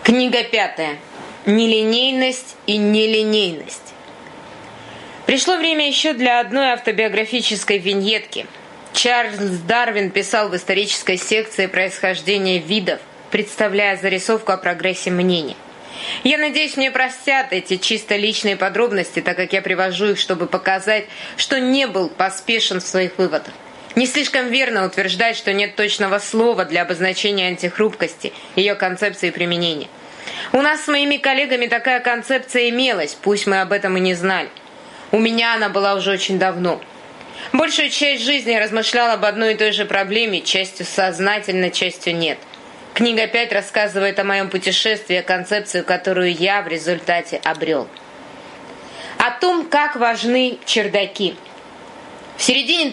Книга 5. Нелинейность и нелинейность. Пришло время еще для одной автобиографической виньетки. Чарльз Дарвин писал в исторической секции происхождения видов, представляя зарисовку о прогрессе мнений. Я надеюсь, мне простят эти чисто личные подробности, так как я привожу их, чтобы показать, что не был поспешен в своих выводах. Не слишком верно утверждать, что нет точного слова для обозначения антихрупкости, ее концепции и применения. У нас с моими коллегами такая концепция имелась, пусть мы об этом и не знали. У меня она была уже очень давно. Большую часть жизни я размышлял об одной и той же проблеме, частью сознательно, частью нет. Книга 5 рассказывает о моем путешествии, о концепцию, которую я в результате обрел. О том, как важны чердаки. В середине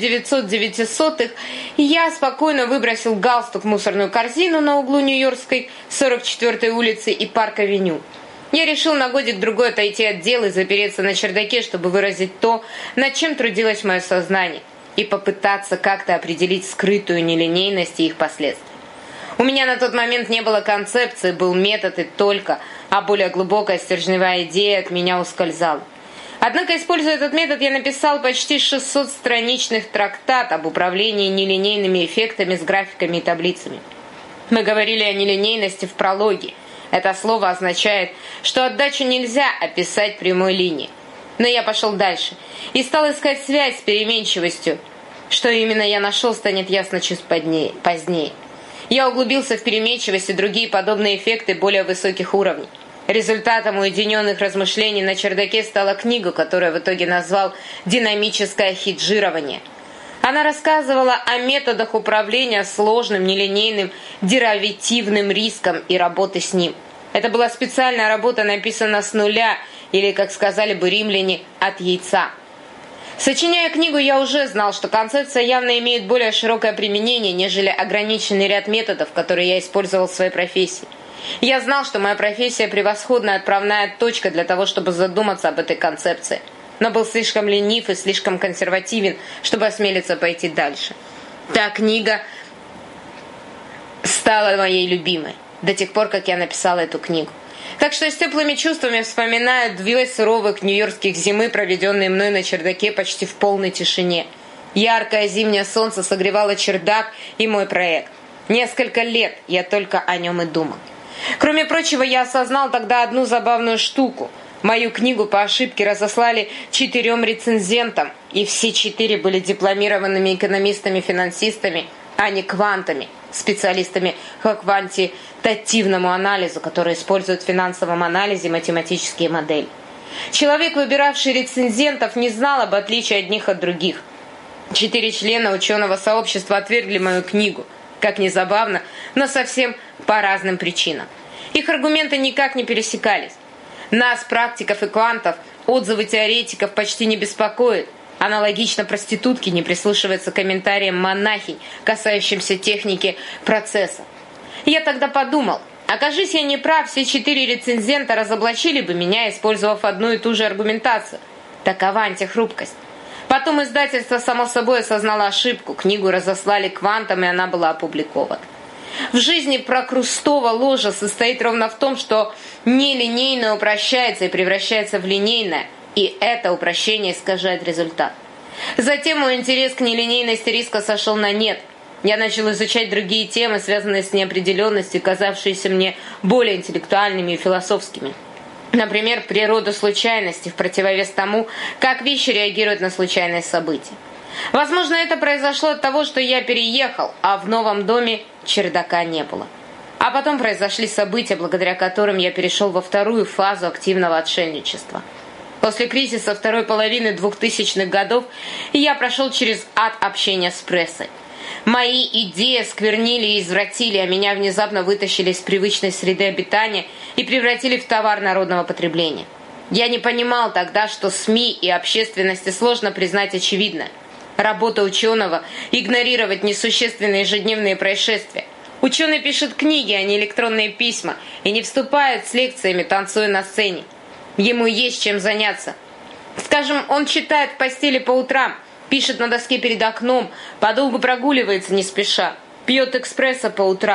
1900-х я спокойно выбросил галстук в мусорную корзину на углу Нью-Йоркской 44-й улицы и Парк-авеню. Я решил на годик-другой отойти от дел и запереться на чердаке, чтобы выразить то, над чем трудилось мое сознание, и попытаться как-то определить скрытую нелинейность и их последствия. У меня на тот момент не было концепции, был метод и только, а более глубокая стержневая идея от меня ускользала. Однако, используя этот метод, я написал почти 600-страничный трактат об управлении нелинейными эффектами с графиками и таблицами. Мы говорили о нелинейности в прологе. Это слово означает, что отдачу нельзя описать прямой линией. Но я пошел дальше и стал искать связь с переменчивостью. Что именно я нашел, станет ясно чуть позднее. Я углубился в переменчивость и другие подобные эффекты более высоких уровней. Результатом уединенных размышлений на чердаке стала книга, которую в итоге назвал «Динамическое хеджирование». Она рассказывала о методах управления сложным, нелинейным, деривативным риском и работы с ним. Это была специальная работа, написана с нуля, или, как сказали бы римляне, от яйца. Сочиняя книгу, я уже знал, что концепция явно имеет более широкое применение, нежели ограниченный ряд методов, которые я использовал в своей профессии. Я знал, что моя профессия – превосходная отправная точка для того, чтобы задуматься об этой концепции. Но был слишком ленив и слишком консервативен, чтобы осмелиться пойти дальше. Та книга стала моей любимой, до тех пор, как я написала эту книгу. Так что с теплыми чувствами вспоминаю 2 суровых нью-йоркских зимы, проведенные мной на чердаке почти в полной тишине. Яркое зимнее солнце согревало чердак и мой проект. Несколько лет я только о нем и думал. Кроме прочего, я осознал тогда одну забавную штуку. Мою книгу по ошибке разослали 4 рецензентам, и все 4 были дипломированными экономистами-финансистами, а не квантами, специалистами по квантитативному анализу, которые используют в финансовом анализе математические модели. Человек, выбиравший рецензентов, не знал об отличии одних от других. 4 члена ученого сообщества отвергли мою книгу. Как ни забавно, но совсем по разным причинам. Их аргументы никак не пересекались. Нас, практиков и квантов, отзывы теоретиков почти не беспокоят. Аналогично проститутки не прислушиваются к комментариям монахинь, касающимся техники процесса. Я тогда подумал, окажись я не прав, все 4 рецензента разоблачили бы меня, использовав одну и ту же аргументацию. Такова антихрупкость. Потом издательство само собой осознало ошибку, книгу разослали квантам, и она была опубликована. В жизни прокрустово ложа состоит ровно в том, что нелинейное упрощается и превращается в линейное, и это упрощение искажает результат. Затем мой интерес к нелинейности риска сошел на нет. Я начал изучать другие темы, связанные с неопределенностью, казавшиеся мне более интеллектуальными и философскими. Например, природу случайности в противовес тому, как вещи реагируют на случайные события. Возможно, это произошло от того, что я переехал, а в новом доме чердака не было. А потом произошли события, благодаря которым я перешел во вторую фазу активного отшельничества. После кризиса второй половины 2000-х годов я прошел через ад общения с прессой. Мои идеи сквернили и извратили, а меня внезапно вытащили из привычной среды обитания и превратили в товар народного потребления. Я не понимал тогда, что СМИ и общественности сложно признать очевидное. Работа ученого – игнорировать несущественные ежедневные происшествия. Ученый пишет книги, а не электронные письма, и не вступает с лекциями, танцуя на сцене. Ему есть чем заняться. Скажем, он читает в постели по утрам, пишет на доске перед окном, подолгу прогуливается не спеша, пьет эспрессо по утрам,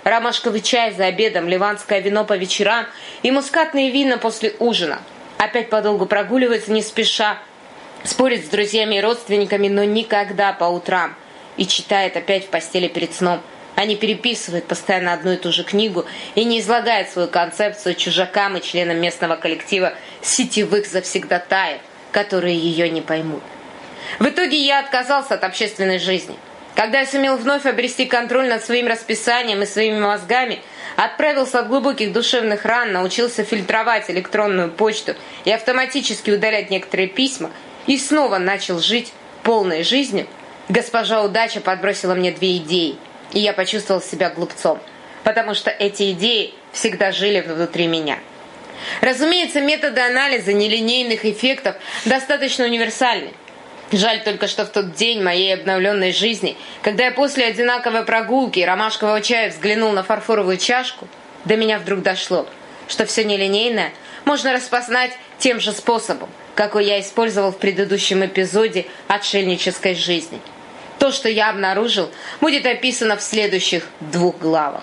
ромашковый чай за обедом, ливанское вино по вечерам и мускатные вина после ужина. Опять подолгу прогуливается не спеша, спорит с друзьями и родственниками, но никогда по утрам. И читает опять в постели перед сном. А не переписывает постоянно одну и ту же книгу и не излагает свою концепцию чужакам и членам местного коллектива сетевых завсегдатаев, которые ее не поймут. В итоге я отказался от общественной жизни. Когда я сумел вновь обрести контроль над своим расписанием и своими мозгами, отправился от глубоких душевных ран, научился фильтровать электронную почту и автоматически удалять некоторые письма, и снова начал жить полной жизнью, госпожа Удача подбросила мне 2 идеи, и я почувствовал себя глупцом, потому что эти идеи всегда жили внутри меня. Разумеется, методы анализа нелинейных эффектов достаточно универсальны. Жаль только, что в тот день моей обновленной жизни, когда я после одинаковой прогулки и ромашкового чая взглянул на фарфоровую чашку, до меня вдруг дошло, что все нелинейное можно распознать тем же способом, какой я использовал в предыдущем эпизоде отшельнической жизни. То, что я обнаружил, будет описано в следующих 2 главах.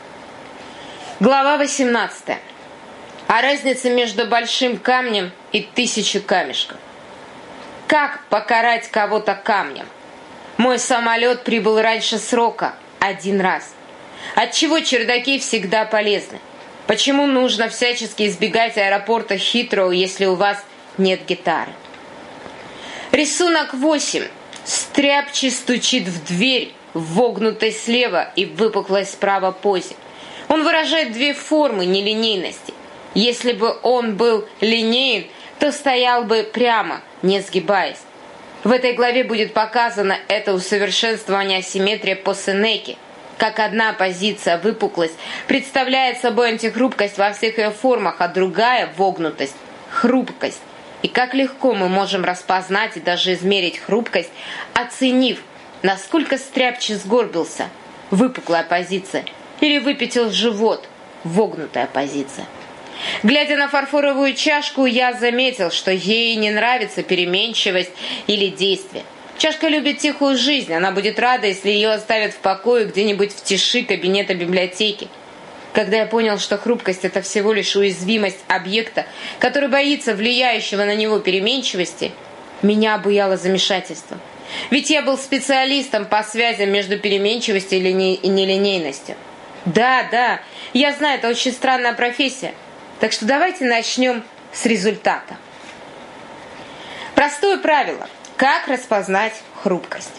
Глава 18. О разнице между большим камнем и 1000 камешков. Как покарать кого-то камнем? Мой самолет прибыл раньше срока 1 раз. Отчего чердаки всегда полезны? Почему нужно всячески избегать аэропорта Хитроу, если у вас нет гитары? Рисунок 8. Стряпчий стучит в дверь в вогнутой слева и выпуклой справа позе. Он выражает 2 формы нелинейности. Если бы он был линеен, то стоял бы прямо, не сгибаясь. В этой главе будет показано это усовершенствование асимметрии по Сенеке, как одна позиция, выпуклость, представляет собой антихрупкость во всех ее формах, а другая, вогнутость, хрупкость. И как легко мы можем распознать и даже измерить хрупкость, оценив, насколько стряпчий сгорбился, выпуклая позиция, или выпятил живот, вогнутая позиция. Глядя на фарфоровую чашку, я заметил, что ей не нравится переменчивость или действие. Чашка любит тихую жизнь, она будет рада, если ее оставят в покое где-нибудь в тиши кабинета библиотеки. Когда я понял, что хрупкость – это всего лишь уязвимость объекта, который боится влияющего на него переменчивости, меня обуяло замешательство. Ведь я был специалистом по связям между переменчивостью и нелинейностью. Да, я знаю, это очень странная профессия. Так что давайте начнем с результата. Простое правило. Как распознать хрупкость?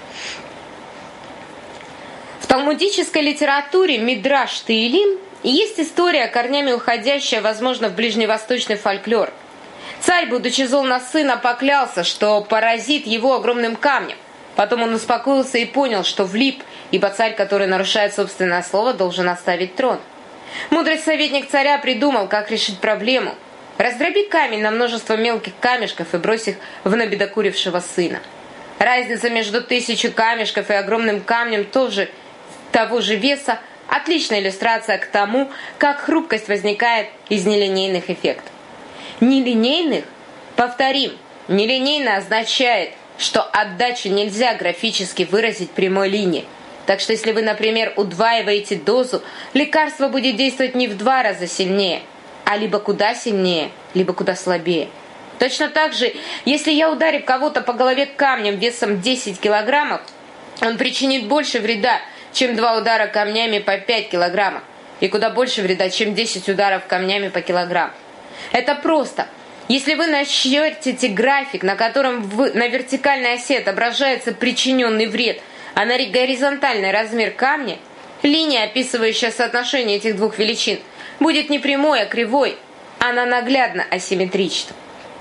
В талмудической литературе Мидраш Теилим есть история, корнями уходящая, возможно, в ближневосточный фольклор. Царь, будучи зол на сына, поклялся, что поразит его огромным камнем. Потом он успокоился и понял, что влип, ибо царь, который нарушает собственное слово, должен оставить трон. Мудрый советник царя придумал, как решить проблему. Раздроби камень на множество мелких камешков и брось их в набедокурившего сына. Разница между 1000 камешков и огромным камнем того же веса – отличная иллюстрация к тому, как хрупкость возникает из нелинейных эффектов. Нелинейных? Повторим, нелинейно означает, что отдачу нельзя графически выразить прямой линией. Так что если вы, например, удваиваете дозу, лекарство будет действовать не в 2 раза сильнее, а либо куда сильнее, либо куда слабее. Точно так же, если я ударю кого-то по голове камнем весом 10 килограммов, он причинит больше вреда, чем 2 удара камнями по 5 килограммов, и куда больше вреда, чем 10 ударов камнями по килограмм. Это просто. Если вы начертите график, на котором на вертикальной оси отображается причиненный вред, а на горизонтальный размер камня, линия, описывающая соотношение этих 2 величин, будет не прямой, а кривой, она наглядно асимметрична.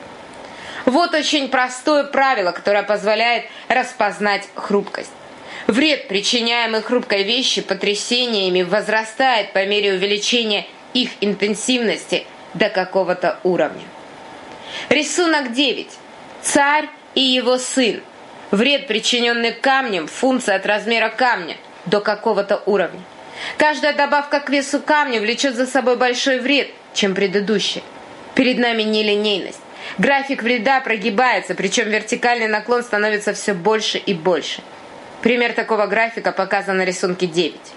Вот очень простое правило, которое позволяет распознать хрупкость. Вред, причиняемый хрупкой вещи потрясениями, возрастает по мере увеличения их интенсивности до какого-то уровня. Рисунок 9. Царь и его сын. Вред, причиненный камнем, функция от размера камня до какого-то уровня. Каждая добавка к весу камня влечет за собой большой вред, чем предыдущая. Перед нами нелинейность. График вреда прогибается, причем вертикальный наклон становится все больше и больше. Пример такого графика показан на рисунке 9.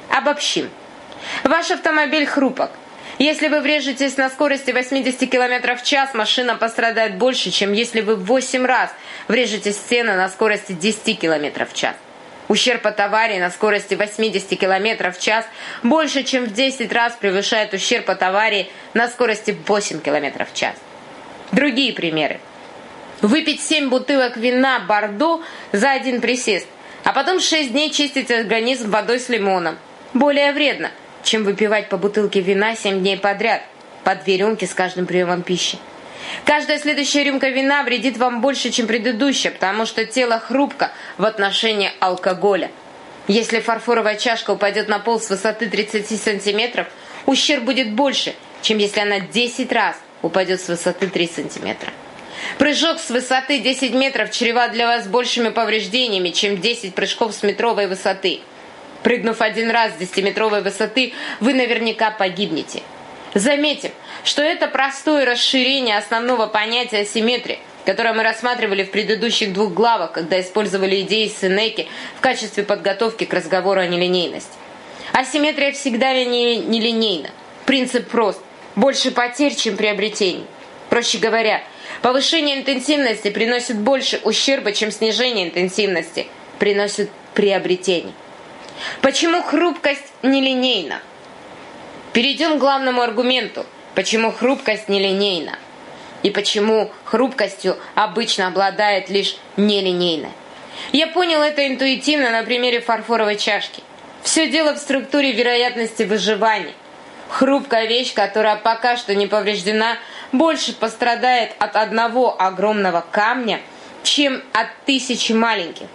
Обобщим. Ваш автомобиль хрупок. Если вы врежетесь на скорости 80 км в час, машина пострадает больше, чем если вы в 8 раз врежетесь в стену на скорости 10 км в час. Ущерб от аварии на скорости 80 км в час больше, чем в 10 раз превышает ущерб от аварии на скорости 8 км в час. Другие примеры. Выпить 7 бутылок вина Бордо за один присест, а потом 6 дней чистить организм водой с лимоном. Более вредно, чем выпивать по бутылке вина 7 дней подряд, по 2 рюмки с каждым приемом пищи. Каждая следующая рюмка вина вредит вам больше, чем предыдущая, потому что тело хрупко в отношении алкоголя. Если фарфоровая чашка упадет на пол с высоты 30 сантиметров, ущерб будет больше, чем если она 10 раз упадет с высоты 3 сантиметра. Прыжок с высоты 10 метров чреват для вас большими повреждениями, чем 10 прыжков с метровой высоты. Прыгнув один раз с 10-метровой высоты, вы наверняка погибнете. Заметим, что это простое расширение основного понятия асимметрии, которое мы рассматривали в предыдущих 2 главах, когда использовали идеи Сенеки в качестве подготовки к разговору о нелинейности. Асимметрия всегда нелинейна. Принцип прост. Больше потерь, чем приобретений. Проще говоря, повышение интенсивности приносит больше ущерба, чем снижение интенсивности приносит приобретений. Почему хрупкость нелинейна? Перейдем к главному аргументу, почему хрупкость нелинейна и почему хрупкостью обычно обладает лишь нелинейная. Я понял это интуитивно на примере фарфоровой чашки. Все дело в структуре вероятности выживания. Хрупкая вещь, которая пока что не повреждена, больше пострадает от одного огромного камня, чем от 1000 маленьких.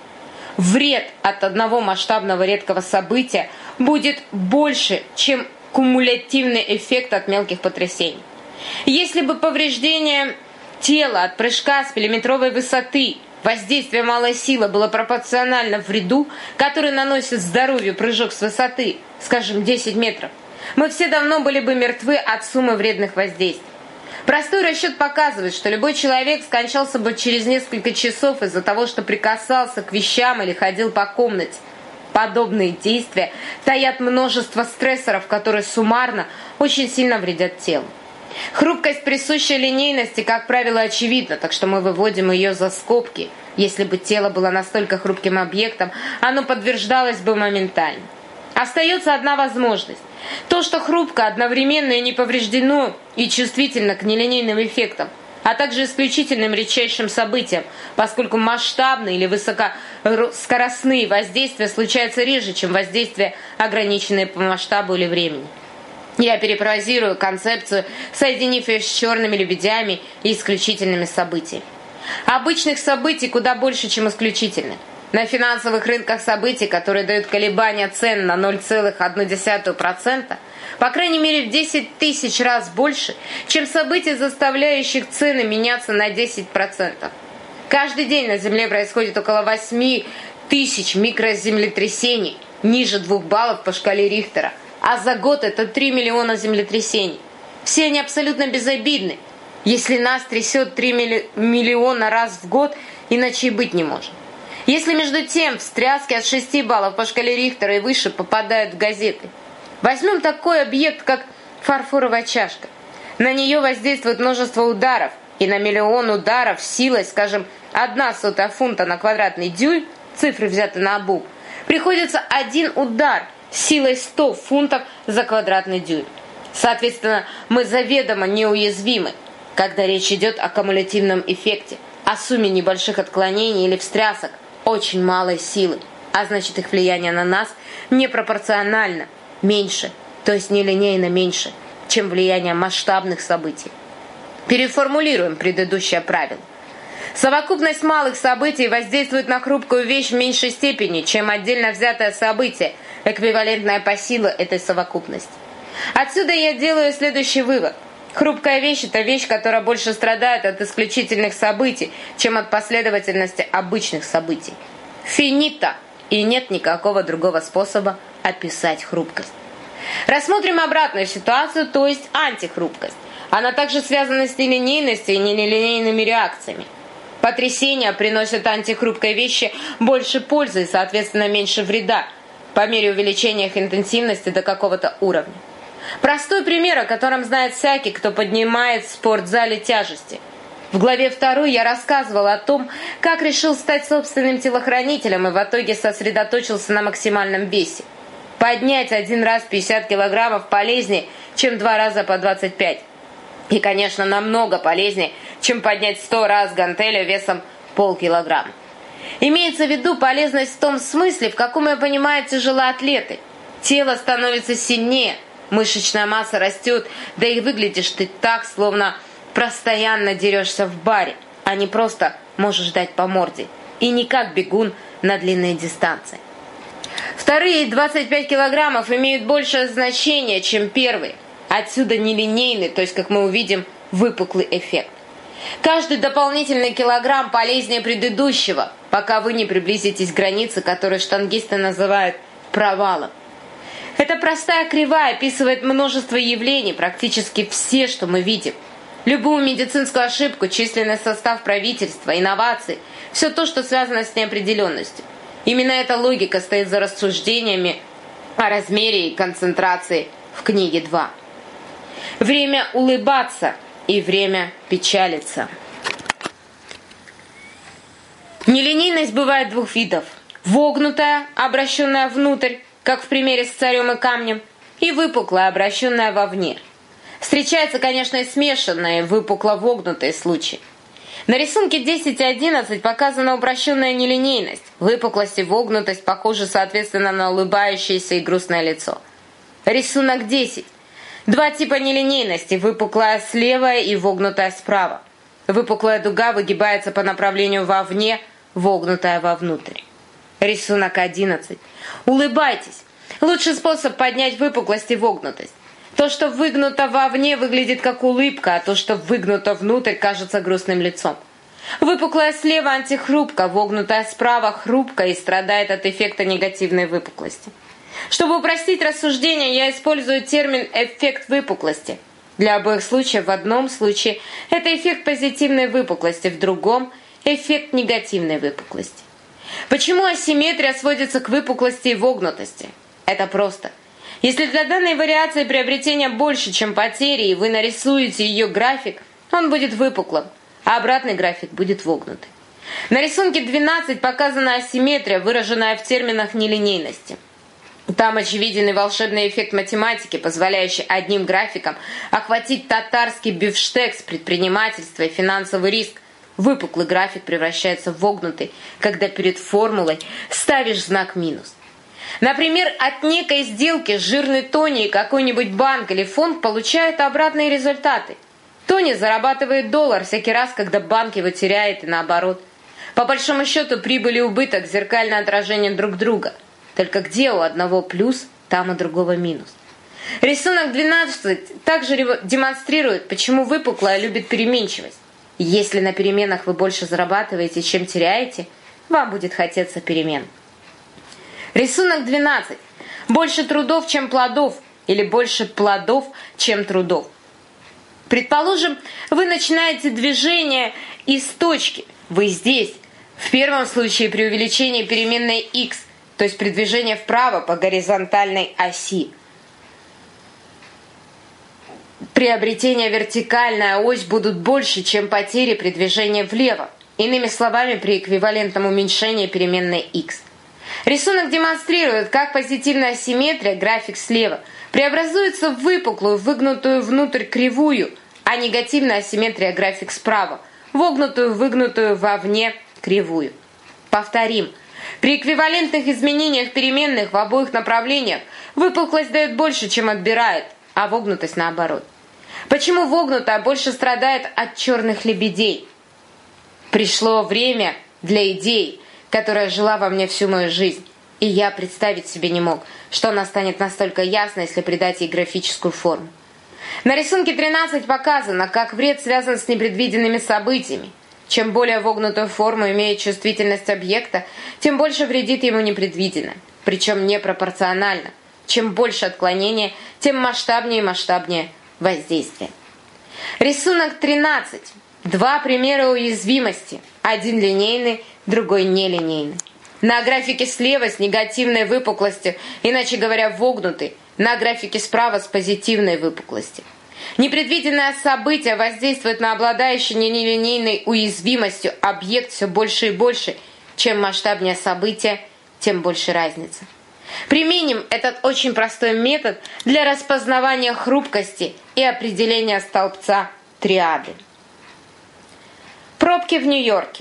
Вред от одного масштабного редкого события будет больше, чем кумулятивный эффект от мелких потрясений. Если бы повреждение тела от прыжка с миллиметровой высоты, воздействие малой силы было пропорционально вреду, который наносит здоровью прыжок с высоты, скажем, 10 метров, мы все давно были бы мертвы от суммы вредных воздействий. Простой расчет показывает, что любой человек скончался бы через несколько часов из-за того, что прикасался к вещам или ходил по комнате. Подобные действия таят множество стрессоров, которые суммарно очень сильно вредят телу. Хрупкость, присущая линейности, как правило, очевидна, так что мы выводим ее за скобки. Если бы тело было настолько хрупким объектом, оно подтверждалось бы моментально. Остается одна возможность. То, что хрупко, одновременно и не повреждено, и чувствительно к нелинейным эффектам, а также исключительным редчайшим событиям, поскольку масштабные или высокоскоростные воздействия случаются реже, чем воздействия, ограниченные по масштабу или времени. Я перефразирую концепцию, соединив ее с черными лебедями и исключительными событиями. Обычных событий куда больше, чем исключительных. На финансовых рынках событий, которые дают колебания цен на 0,1%, по крайней мере в 10 тысяч раз больше, чем событий, заставляющих цены меняться на 10%. Каждый день на Земле происходит около 8 тысяч микроземлетрясений, ниже 2 баллов по шкале Рихтера, а за год это 3 миллиона землетрясений. Все они абсолютно безобидны. Если нас трясет 3 миллиона раз в год, иначе и быть не может. Если между тем встряски от 6 баллов по шкале Рихтера и выше попадают в газеты. Возьмем такой объект, как фарфоровая чашка. На нее воздействует множество ударов, и на 1 миллион ударов силой, скажем, 0,01 фунта на квадратный дюйм, цифры взяты наобум, приходится 1 удар силой 100 фунтов за квадратный дюйм. Соответственно, мы заведомо неуязвимы, когда речь идет о кумулятивном эффекте, о сумме небольших отклонений или встрясок, очень малой силы, а значит их влияние на нас непропорционально меньше, то есть нелинейно меньше, чем влияние масштабных событий. Переформулируем предыдущее правило. Совокупность малых событий воздействует на хрупкую вещь в меньшей степени, чем отдельно взятое событие, эквивалентное по силе этой совокупности. Отсюда я делаю следующий вывод. Хрупкая вещь – это вещь, которая больше страдает от исключительных событий, чем от последовательности обычных событий. Финита, и нет никакого другого способа описать хрупкость. Рассмотрим обратную ситуацию, то есть антихрупкость. Она также связана с нелинейностью и нелинейными реакциями. Потрясения приносят антихрупкой вещи больше пользы и, соответственно, меньше вреда. по мере увеличения их интенсивности до какого-то уровня. Простой пример, о котором знает всякий, кто поднимает в спортзале тяжести. В главе 2 я рассказывала о том, как решил стать собственным телохранителем и в итоге сосредоточился на максимальном весе. Поднять один раз 50 килограммов полезнее, чем 2 раза по 25. И, конечно, намного полезнее, чем поднять 100 раз гантелью весом полкилограмма. Имеется в виду полезность в том смысле, в каком ее понимают тяжелоатлеты. Тело становится сильнее, мышечная масса растет, да и выглядишь ты так, словно постоянно дерешься в баре, а не просто можешь дать по морде. И не как бегун на длинные дистанции. Вторые 25 килограммов имеют большее значение, чем первые. Отсюда нелинейный, то есть, как мы увидим, выпуклый эффект. Каждый дополнительный килограмм полезнее предыдущего, пока вы не приблизитесь к границе, которую штангисты называют провалом. Эта простая кривая описывает множество явлений, практически все, что мы видим. Любую медицинскую ошибку, численный состав правительства, инновации, все то, что связано с неопределенностью. Именно эта логика стоит за рассуждениями о размере и концентрации в книге 2. Время улыбаться и время печалиться. Нелинейность бывает двух видов. Вогнутая, обращенная внутрь, как в примере с царем и камнем, и выпуклая, обращенная вовне. Встречаются, конечно, и смешанные, выпукло-вогнутые случаи. На рисунке 10 и 11 показана упрощенная нелинейность. Выпуклость и вогнутость похожи, соответственно, на улыбающееся и грустное лицо. Рисунок 10. Два типа нелинейности, выпуклая слева и вогнутая справа. Выпуклая дуга выгибается по направлению вовне, вогнутая вовнутрь. Рисунок 11. Улыбайтесь. Лучший способ поднять выпуклость и вогнутость. То, что выгнуто вовне, выглядит как улыбка, а то, что выгнуто внутрь, кажется грустным лицом. Выпуклая слева антихрупка, вогнутая справа хрупка и страдает от эффекта негативной выпуклости. Чтобы упростить рассуждение, я использую термин «эффект выпуклости». Для обоих случаев в одном случае это эффект позитивной выпуклости, в другом – эффект негативной выпуклости. Почему асимметрия сводится к выпуклости и вогнутости? Это просто. Если для данной вариации приобретения больше, чем потери, и вы нарисуете ее график, он будет выпуклым, а обратный график будет вогнутый. На рисунке 12 показана асимметрия, выраженная в терминах нелинейности. Там очевиден и волшебный эффект математики, позволяющий одним графиком охватить татарский бифштекс, предпринимательство и финансовый риск. Выпуклый график превращается в вогнутый, когда перед формулой ставишь знак минус. Например, от некой сделки жирный Тони и какой-нибудь банк или фонд получают обратные результаты. Тони зарабатывает $1 всякий раз, когда банк его теряет, и наоборот. По большому счету, прибыль и убыток – зеркальное отражение друг друга. Только где у одного плюс, там у другого минус. Рисунок 12 также демонстрирует, почему выпуклая любит переменчивость. Если на переменах вы больше зарабатываете, чем теряете, вам будет хотеться перемен. Рисунок 12. Больше трудов, чем плодов, или больше плодов, чем трудов. Предположим, вы начинаете движение из точки. Вы здесь. В первом случае при увеличении переменной x, то есть при движении вправо по горизонтальной оси. Приобретения вертикальная ось будут больше, чем потери при движении влево. Иными словами, при эквивалентном уменьшении переменной x. Рисунок демонстрирует, как позитивная асимметрия, график слева, преобразуется в выпуклую, выгнутую внутрь кривую, а негативная асимметрия, график справа, вогнутую, выгнутую вовне кривую. Повторим. При эквивалентных изменениях переменных в обоих направлениях выпуклость дает больше, чем отбирает, а вогнутость наоборот. Почему вогнутая больше страдает от черных лебедей? Пришло время для идей, которая жила во мне всю мою жизнь, и я представить себе не мог, что она станет настолько ясной, если придать ей графическую форму. На рисунке 13 показано, как вред связан с непредвиденными событиями. Чем более вогнутую форму имеет чувствительность объекта, тем больше вредит ему непредвиденно, причем непропорционально. Чем больше отклонения, тем масштабнее и масштабнее воздействие. Рисунок 13. Два примера уязвимости. Один линейный, другой нелинейный. На графике слева с негативной выпуклостью, иначе говоря, вогнутый, на графике справа с позитивной выпуклостью. Непредвиденное событие воздействует на обладающий нелинейной уязвимостью объект все больше и больше. Чем масштабнее событие, тем больше разница. Применим этот очень простой метод для распознавания хрупкости и определения столбца триады. Пробки в Нью-Йорке.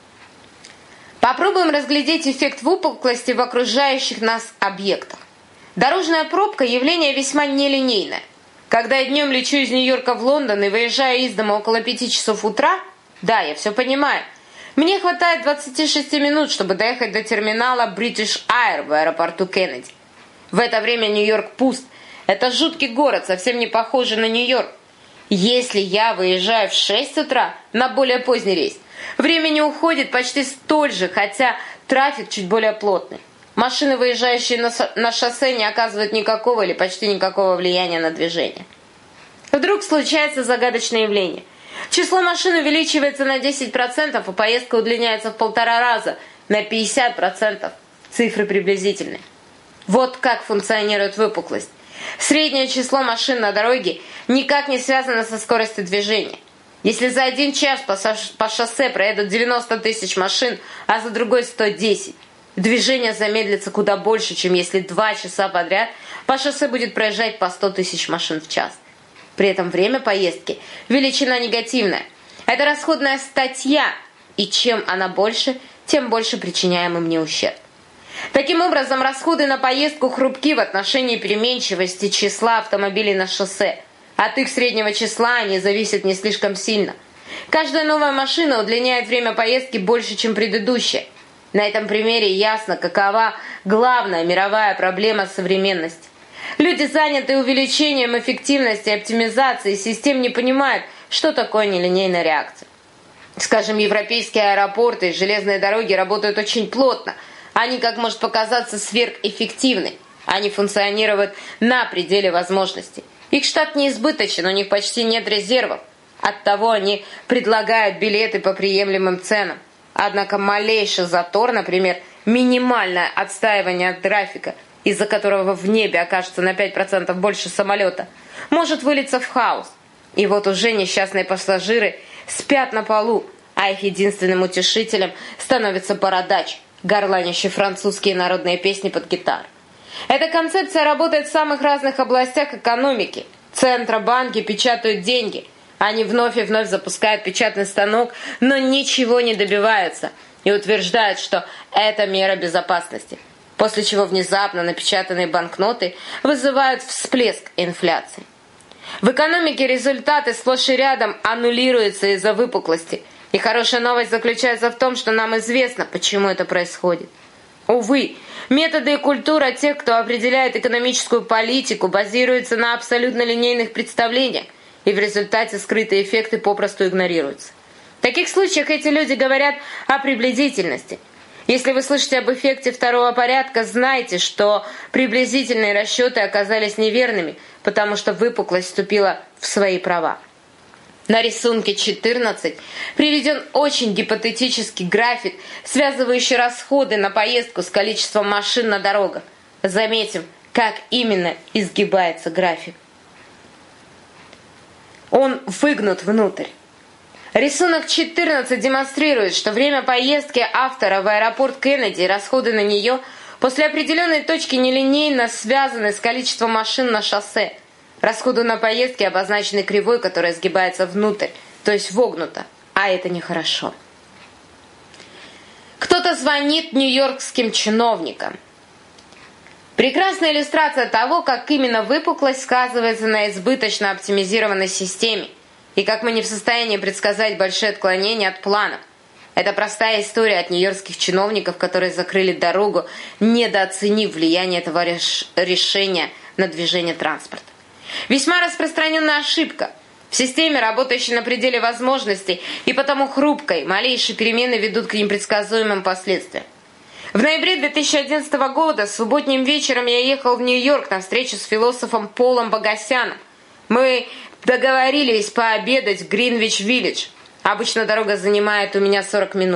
Попробуем разглядеть эффект выпуклости в окружающих нас объектах. Дорожная пробка – явление весьма нелинейное. Когда я днем лечу из Нью-Йорка в Лондон и выезжаю из дома около 5 часов утра, да, я все понимаю, мне хватает 26 минут, чтобы доехать до терминала British Air в аэропорту Кеннеди. В это время Нью-Йорк пуст. Это жуткий город, совсем не похожий на Нью-Йорк. Если я выезжаю в 6 утра на более поздний рейс, времени уходит почти столь же, хотя трафик чуть более плотный. Машины, выезжающие на шоссе, не оказывают никакого или почти никакого влияния на движение. Вдруг случается загадочное явление. Число машин увеличивается на 10%, а поездка удлиняется в 1,5 раза, на 50%. Цифры приблизительные. Вот как функционирует выпуклость. Среднее число машин на дороге никак не связано со скоростью движения. Если за 1 час по шоссе проедут 90 тысяч машин, а за другой 110, движение замедлится куда больше, чем если 2 часа подряд по шоссе будет проезжать по 100 тысяч машин в час. При этом время поездки – величина негативная. Это расходная статья, и чем она больше, тем больше причиняем мне ущерб. Таким образом, расходы на поездку хрупки в отношении переменчивости числа автомобилей на шоссе. От их среднего числа они зависят не слишком сильно. Каждая новая машина удлиняет время поездки больше, чем предыдущая. На этом примере ясно, какова главная мировая проблема современности. Люди, занятые увеличением эффективности и оптимизации систем, не понимают, что такое нелинейная реакция. Скажем, европейские аэропорты и железные дороги работают очень плотно. Они, как может показаться, сверхэффективны. Они функционируют на пределе возможностей. Их штат неизбыточен, у них почти нет резервов. Оттого они предлагают билеты по приемлемым ценам. Однако малейший затор, например, минимальное отстаивание от графика, из-за которого в небе окажется на 5% больше самолета, может вылиться в хаос. И вот уже несчастные пассажиры спят на полу, а их единственным утешителем становится бородач, горланящий французские народные песни под гитару. Эта концепция работает в самых разных областях экономики. Центробанки печатают деньги. Они вновь и вновь запускают печатный станок, но ничего не добиваются и утверждают, что это мера безопасности. После чего внезапно напечатанные банкноты вызывают всплеск инфляции. В экономике результаты сплошь и рядом аннулируются из-за выпуклости. И хорошая новость заключается в том, что нам известно, почему это происходит. Увы, методы и культура тех, кто определяет экономическую политику, базируются на абсолютно линейных представлениях, и в результате скрытые эффекты попросту игнорируются. В таких случаях эти люди говорят о приблизительности. Если вы слышите об эффекте второго порядка, знайте, что приблизительные расчеты оказались неверными, потому что выпуклость вступила в свои права. На рисунке 14 приведен очень гипотетический график, связывающий расходы на поездку с количеством машин на дорогах. Заметим, как именно изгибается график. Он выгнут внутрь. Рисунок 14 демонстрирует, что время поездки автора в аэропорт Кеннеди и расходы на нее после определенной точки нелинейно связаны с количеством машин на шоссе. Расходы на поездки обозначены кривой, которая сгибается внутрь, то есть вогнута, а это нехорошо. Кто-то звонит нью-йоркским чиновникам. Прекрасная иллюстрация того, как именно выпуклость сказывается на избыточно оптимизированной системе, и как мы не в состоянии предсказать большие отклонения от планов. Это простая история от нью-йоркских чиновников, которые закрыли дорогу, недооценив влияние этого решения на движение транспорта. Весьма распространенная ошибка. В системе, работающей на пределе возможностей и потому хрупкой, малейшие перемены ведут к непредсказуемым последствиям. В ноябре 2011 года субботним вечером я ехал в Нью-Йорк на встречу с философом Полом Богосяном. Мы договорились пообедать в Гринвич-Виллидж. Обычно дорога занимает у меня 40 минут.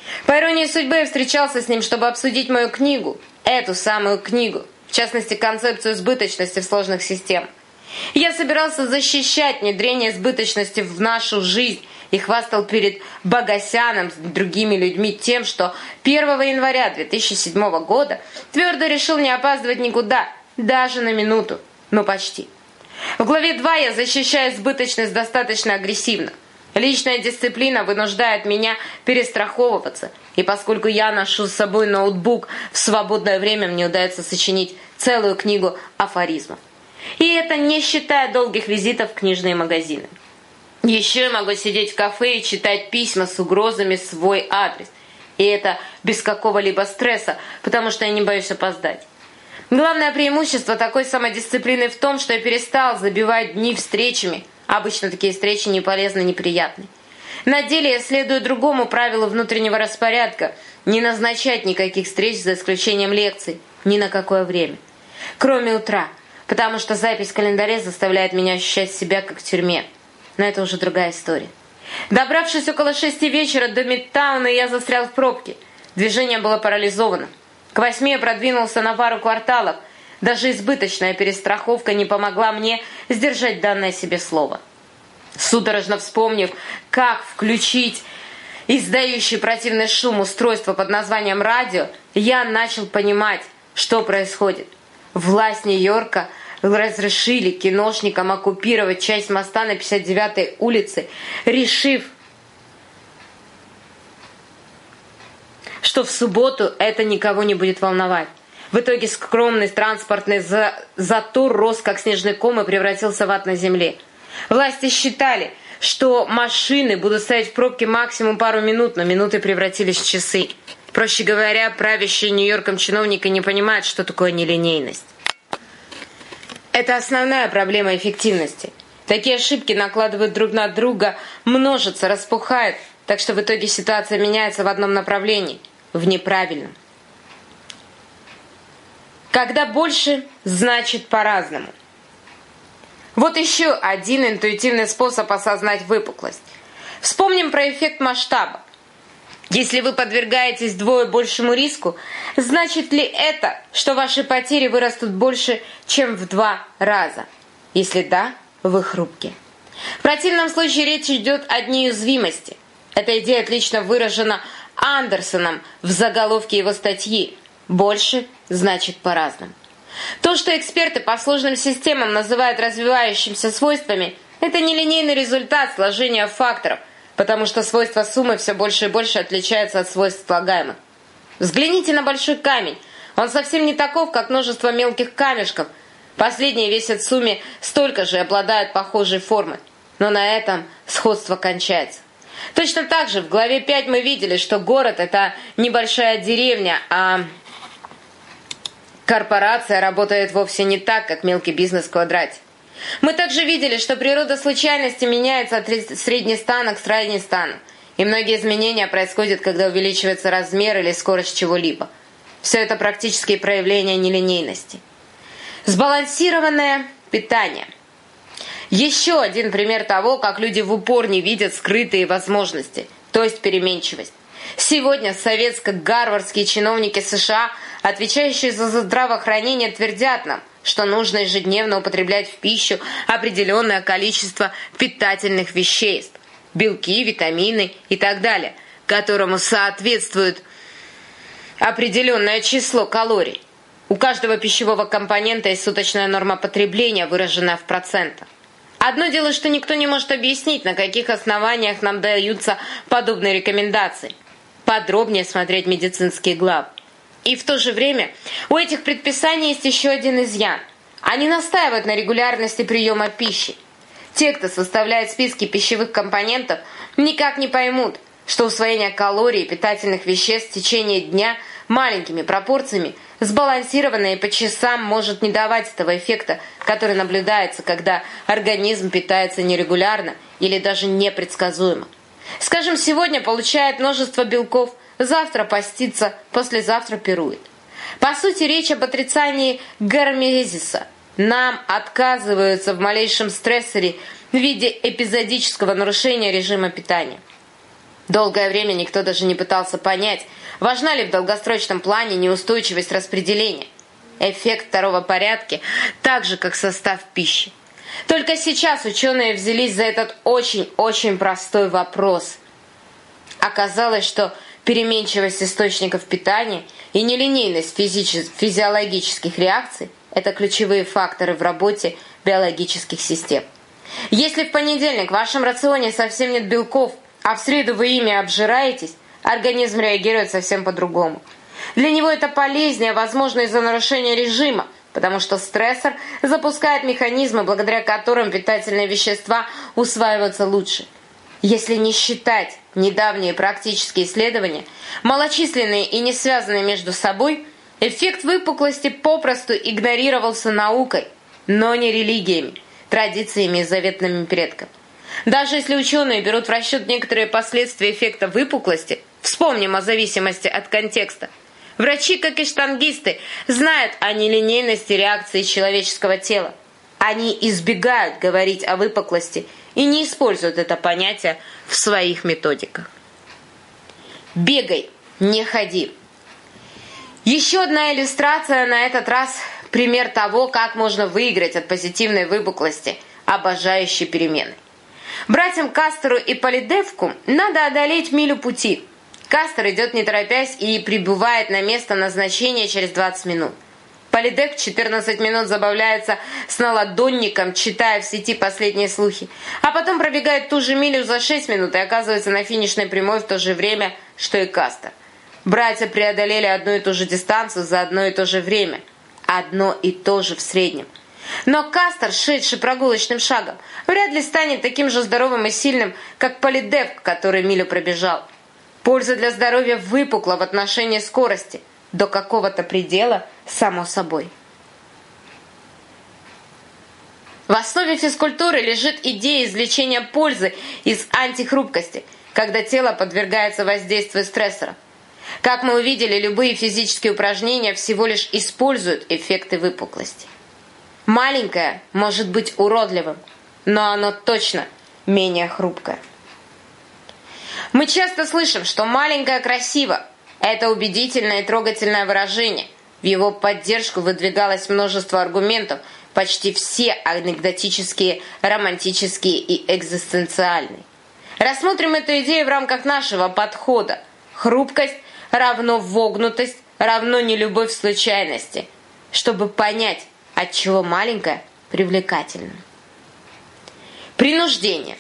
По иронии судьбы, я встречался с ним, чтобы обсудить мою книгу, эту самую книгу, в частности, концепцию избыточности в сложных системах. Я собирался защищать внедрение избыточности в нашу жизнь и хвастал перед Богосяном и другими людьми тем, что 1 января 2007 года твердо решил не опаздывать никуда, даже на минуту, но почти. В главе 2 я защищаю избыточность достаточно агрессивно. Личная дисциплина вынуждает меня перестраховываться, и поскольку я ношу с собой ноутбук, в свободное время мне удается сочинить целую книгу афоризмов. И это не считая долгих визитов в книжные магазины. Еще я могу сидеть в кафе и читать письма с угрозами в свой адрес. И это без какого-либо стресса, потому что я не боюсь опоздать. Главное преимущество такой самодисциплины в том, что я перестал забивать дни встречами. Обычно такие встречи не полезны, неприятны. На деле я следую другому правилу внутреннего распорядка – не назначать никаких встреч за исключением лекций ни на какое время. Кроме утра, потому что запись в календаре заставляет меня ощущать себя как в тюрьме. Но это уже другая история. Добравшись около 6 вечера до Мидтауна, я застрял в пробке. Движение было парализовано. К 8 я продвинулся на пару кварталов. Даже избыточная перестраховка не помогла мне сдержать данное себе слово. Судорожно вспомнив, как включить издающий противный шум устройство под названием радио, я начал понимать, что происходит. Власть Нью-Йорка разрешили киношникам оккупировать часть моста на 59-й улице, решив, что в субботу это никого не будет волновать. В итоге скромный транспортный затор рос как снежный ком и превратился в ад на земле. Власти считали, что машины будут стоять в пробке максимум пару минут, но минуты превратились в часы. Проще говоря, правящие Нью-Йорком чиновники не понимают, что такое нелинейность. Это основная проблема эффективности. Такие ошибки накладывают друг на друга, множатся, распухают, так что в итоге ситуация меняется в одном направлении – в неправильном. Когда больше, значит по-разному. Вот еще один интуитивный способ осознать выпуклость. Вспомним про эффект масштаба. Если вы подвергаетесь вдвое большему риску, значит ли это, что ваши потери вырастут больше, чем в 2 раза? Если да, вы хрупкие. В противном случае речь идет о неуязвимости. Эта идея отлично выражена Андерсоном в заголовке его статьи «Больше значит по-разному». То, что эксперты по сложным системам называют развивающимися свойствами, это нелинейный результат сложения факторов, потому что свойства суммы все больше и больше отличаются от свойств слагаемых. Взгляните на большой камень. Он совсем не таков, как множество мелких камешков. Последние весят в сумме столько же и обладают похожей формой. Но на этом сходство кончается. Точно так же в главе 5 мы видели, что город – это небольшая деревня, а корпорация работает вовсе не так, как мелкий бизнес в квадрате. Мы также видели, что природа случайности меняется от среднестана к среднестану, и многие изменения происходят, когда увеличивается размер или скорость чего-либо. Все это практические проявления нелинейности. Сбалансированное питание. Еще один пример того, как люди в упор не видят скрытые возможности, то есть переменчивость. Сегодня советско-гарвардские чиновники США, отвечающие за здравоохранение, твердят нам, что нужно ежедневно употреблять в пищу определенное количество питательных веществ, белки, витамины и так далее, которому соответствует определенное число калорий. У каждого пищевого компонента есть суточная норма потребления, выраженная в процентах. Одно дело, что никто не может объяснить, на каких основаниях нам даются подобные рекомендации. Подробнее смотреть медицинские главы. И в то же время у этих предписаний есть еще один изъян. Они настаивают на регулярности приема пищи. Те, кто составляет списки пищевых компонентов, никак не поймут, что усвоение калорий и питательных веществ в течение дня маленькими пропорциями, сбалансированное по часам, может не давать того эффекта, который наблюдается, когда организм питается нерегулярно или даже непредсказуемо. Скажем, сегодня получает множество белков, завтра постится, послезавтра пирует. По сути, речь об отрицании гормезиса. Нам отказываются в малейшем стрессоре в виде эпизодического нарушения режима питания. Долгое время никто даже не пытался понять, важна ли в долгосрочном плане неустойчивость распределения. Эффект второго порядка, так же как состав пищи. Только сейчас ученые взялись за этот очень-очень простой вопрос. Оказалось, что переменчивость источников питания и нелинейность физиологических реакций – это ключевые факторы в работе биологических систем. Если в понедельник в вашем рационе совсем нет белков, а в среду вы ими обжираетесь, организм реагирует совсем по-другому. Для него это полезнее, возможно, из-за нарушения режима, потому что стрессор запускает механизмы, благодаря которым питательные вещества усваиваются лучше. Если не считать недавние практические исследования, малочисленные и не связанные между собой, эффект выпуклости попросту игнорировался наукой, но не религиями, традициями и заветными предками. Даже если ученые берут в расчет некоторые последствия эффекта выпуклости, вспомним о зависимости от контекста. Врачи, как и штангисты, знают о нелинейности реакции человеческого тела. Они избегают говорить о выпуклости и не используют это понятие в своих методиках. Бегай, не ходи. Еще одна иллюстрация, на этот раз пример того, как можно выиграть от позитивной выпуклости, обожающей перемены. Братьям Кастору и Полидевку надо одолеть милю пути. Кастор идет не торопясь и прибывает на место назначения через 20 минут. Полидевк 14 минут забавляется с наладонником, читая в сети последние слухи, а потом пробегает ту же милю за 6 минут и оказывается на финишной прямой в то же время, что и Кастор. Братья преодолели одну и ту же дистанцию за одно и то же время. Одно и то же в среднем. Но Кастор, шедший прогулочным шагом, вряд ли станет таким же здоровым и сильным, как Полидевк, который милю пробежал. Польза для здоровья выпукла в отношении скорости. До какого-то предела, само собой. В основе физкультуры лежит идея извлечения пользы из антихрупкости, когда тело подвергается воздействию стрессора. Как мы увидели, любые физические упражнения всего лишь используют эффекты выпуклости. Маленькое может быть уродливым, но оно точно менее хрупкое. Мы часто слышим, что «маленькое красиво». Это убедительное и трогательное выражение. В его поддержку выдвигалось множество аргументов, почти все анекдотические, романтические и экзистенциальные. Рассмотрим эту идею в рамках нашего подхода. Хрупкость равно вогнутость, равно нелюбовь в случайности, чтобы понять, отчего маленькое привлекательно. Принуждение.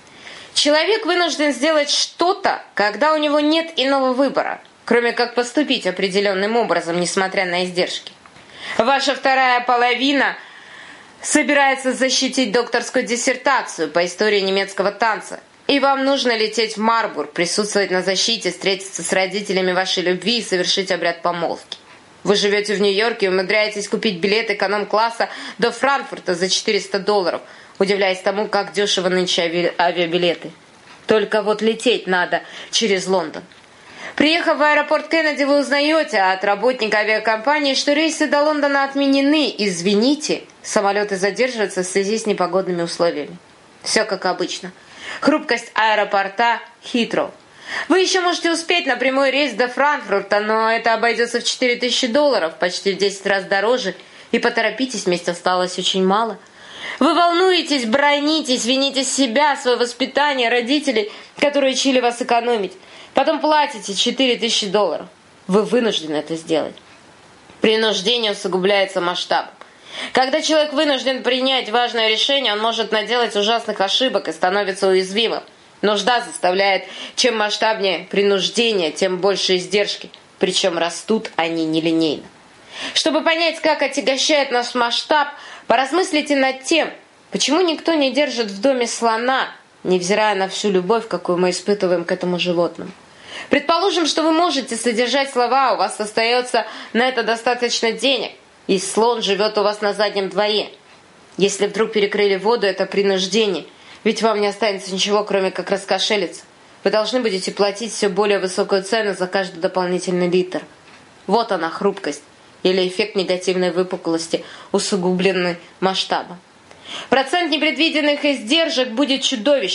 Человек вынужден сделать что-то, когда у него нет иного выбора, кроме как поступить определенным образом, несмотря на издержки. Ваша вторая половина собирается защитить докторскую диссертацию по истории немецкого танца, и вам нужно лететь в Марбург, присутствовать на защите, встретиться с родителями вашей любви и совершить обряд помолвки. Вы живете в Нью-Йорке и умудряетесь купить билет эконом-класса до Франкфурта за $400, удивляясь тому, как дешево нынче авиабилеты. Только вот лететь надо через Лондон. Приехав в аэропорт Кеннеди, вы узнаете от работника авиакомпании, что рейсы до Лондона отменены. Извините, самолеты задерживаются в связи с непогодными условиями. Все как обычно. Хрупкость аэропорта Хитроу. Вы еще можете успеть на прямой рейс до Франкфурта, но это обойдется в $4000, почти в 10 раз дороже. И поторопитесь, мест осталось очень мало. Вы волнуетесь, бронитесь, вините себя, свое воспитание, родителей, которые учили вас экономить. Потом платите $4000. Вы вынуждены это сделать. Принуждение усугубляется масштабом. Когда человек вынужден принять важное решение, он может наделать ужасных ошибок и становится уязвимым. Нужда заставляет, чем масштабнее принуждение, тем больше издержки, причем растут они нелинейно. Чтобы понять, как отягощает наш масштаб, поразмыслите над тем, почему никто не держит в доме слона, невзирая на всю любовь, какую мы испытываем к этому животному. Предположим, что вы можете содержать слова, у вас остается на это достаточно денег, и слон живет у вас на заднем дворе. Если вдруг перекрыли воду, это принуждение, ведь вам не останется ничего, кроме как раскошелиться. Вы должны будете платить все более высокую цену за каждый дополнительный литр. Вот она, хрупкость, или эффект негативной выпуклости, усугубленный масштабом. Процент непредвиденных издержек будет чудовищным.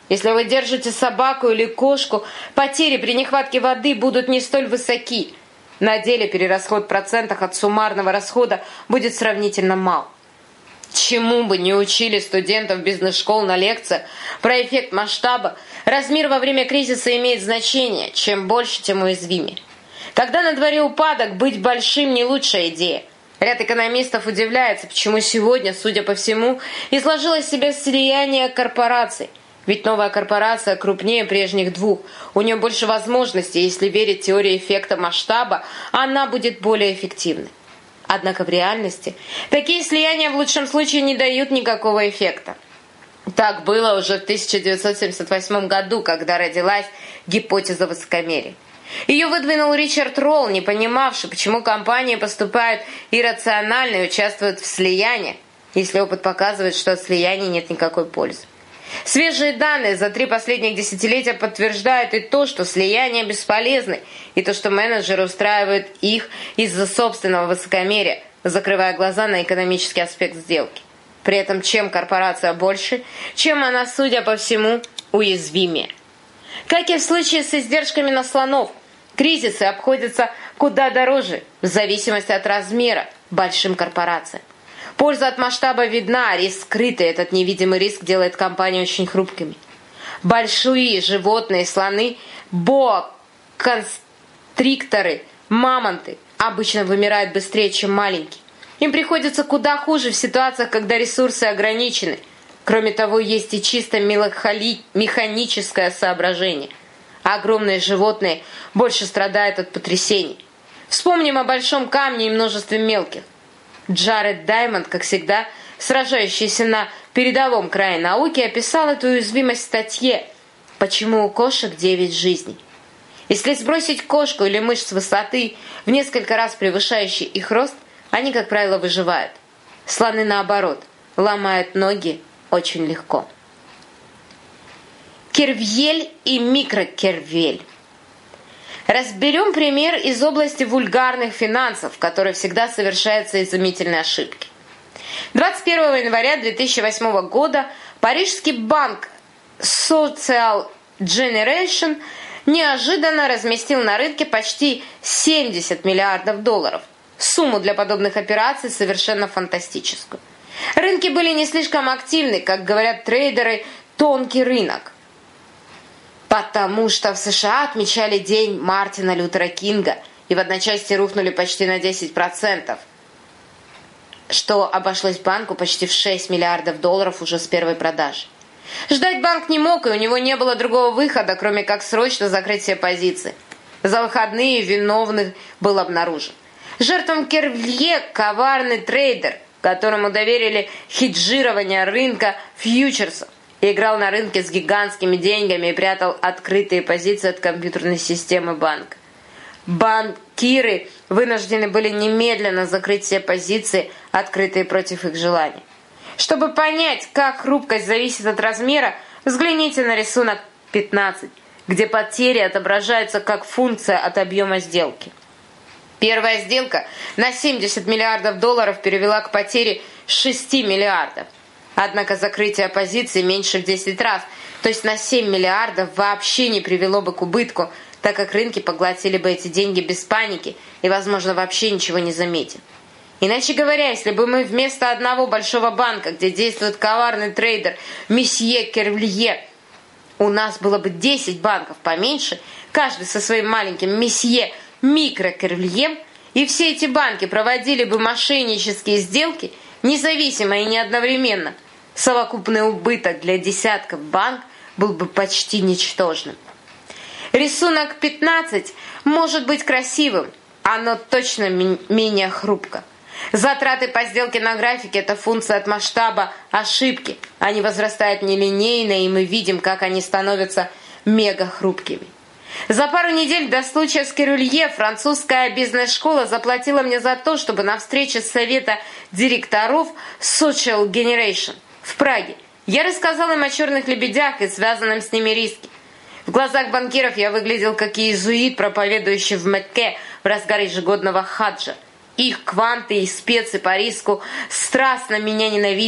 Если вы держите собаку или кошку, потери при нехватке воды будут не столь высоки. На деле перерасход в процентах от суммарного расхода будет сравнительно мал. Чему бы ни учили студентов бизнес-школ на лекциях про эффект масштаба, размер во время кризиса имеет значение. Чем больше, тем уязвимее. Когда на дворе упадок, быть большим не лучшая идея. Ряд экономистов удивляется, почему сегодня, судя по всему, изложило в себе слияние корпораций. Ведь новая корпорация крупнее прежних двух. У нее больше возможностей, если верить теории эффекта масштаба, она будет более эффективной. Однако в реальности такие слияния в лучшем случае не дают никакого эффекта. Так было уже в 1978 году, когда родилась гипотеза высокомерия. Ее выдвинул Ричард Ролл, не понимавший, почему компании поступают иррационально и участвуют в слиянии, если опыт показывает, что от слияния нет никакой пользы. Свежие данные за 3 последних десятилетия подтверждают и то, что слияния бесполезны, и то, что менеджеры устраивают их из-за собственного высокомерия, закрывая глаза на экономический аспект сделки. При этом чем корпорация больше, чем она, судя по всему, уязвимее. Как и в случае с издержками на слонов, кризисы обходятся куда дороже, в зависимости от размера, большим корпорациям. Польза от масштаба видна, а риск скрытый. Этот невидимый риск делает компании очень хрупкими. Большие животные, слоны, боа, констрикторы, мамонты обычно вымирают быстрее, чем маленькие. Им приходится куда хуже в ситуациях, когда ресурсы ограничены. Кроме того, есть и чисто механическое соображение. Огромные животные больше страдают от потрясений. Вспомним о большом камне и множестве мелких. Джаред Даймонд, как всегда, сражающийся на передовом крае науки, описал эту уязвимость в статье «Почему у кошек 9 жизней?». Если сбросить кошку или мышь с высоты, в несколько раз превышающей их рост, они, как правило, выживают. Слоны, наоборот, ломают ноги очень легко. Кервьель и микрокервьель. Разберем пример из области вульгарных финансов, в которой всегда совершаются изумительные ошибки. 21 января 2008 года парижский банк Social Generation неожиданно разместил на рынке почти 70 миллиардов долларов. Сумму для подобных операций совершенно фантастическую. Рынки были не слишком активны, как говорят трейдеры, тонкий рынок. Потому что в США отмечали день Мартина Лютера Кинга и в одночасье рухнули почти на 10%, что обошлось банку почти в 6 миллиардов долларов уже с первой продажи. Ждать банк не мог, и у него не было другого выхода, кроме как срочно закрыть все позиции. За выходные виновных был обнаружен. Жертвам Кервье коварный трейдер, которому доверили хеджирование рынка фьючерсов, играл на рынке с гигантскими деньгами и прятал открытые позиции от компьютерной системы банка. Банкиры вынуждены были немедленно закрыть все позиции, открытые против их желания. Чтобы понять, как хрупкость зависит от размера, взгляните на рисунок 15, где потери отображаются как функция от объема сделки. Первая сделка на 70 миллиардов долларов перевела к потере 6 миллиардов. Однако закрытие позиции меньше в 10 раз, то есть на 7 миллиардов вообще не привело бы к убытку, так как рынки поглотили бы эти деньги без паники и, возможно, вообще ничего не заметят. Иначе говоря, если бы мы вместо одного большого банка, где действует коварный трейдер месье Кервье, у нас было бы 10 банков поменьше, каждый со своим маленьким месье микрокервье, и все эти банки проводили бы мошеннические сделки, независимо и не одновременно, совокупный убыток для десятков банк был бы почти ничтожным. Рисунок 15 может быть красивым, оно точно менее хрупко. Затраты по сделке на графике – это функция от масштаба ошибки. Они возрастают нелинейно, и мы видим, как они становятся мега хрупкими. За пару недель до случая с Кервье французская бизнес-школа заплатила мне за то, чтобы на встрече совета директоров Social Generation в Праге я рассказал им о черных лебедях и связанном с ними риске. В глазах банкиров я выглядел как иезуит, проповедующий в Мекке в разгар ежегодного хаджа. Их кванты и спецы по риску страстно меня ненавидели.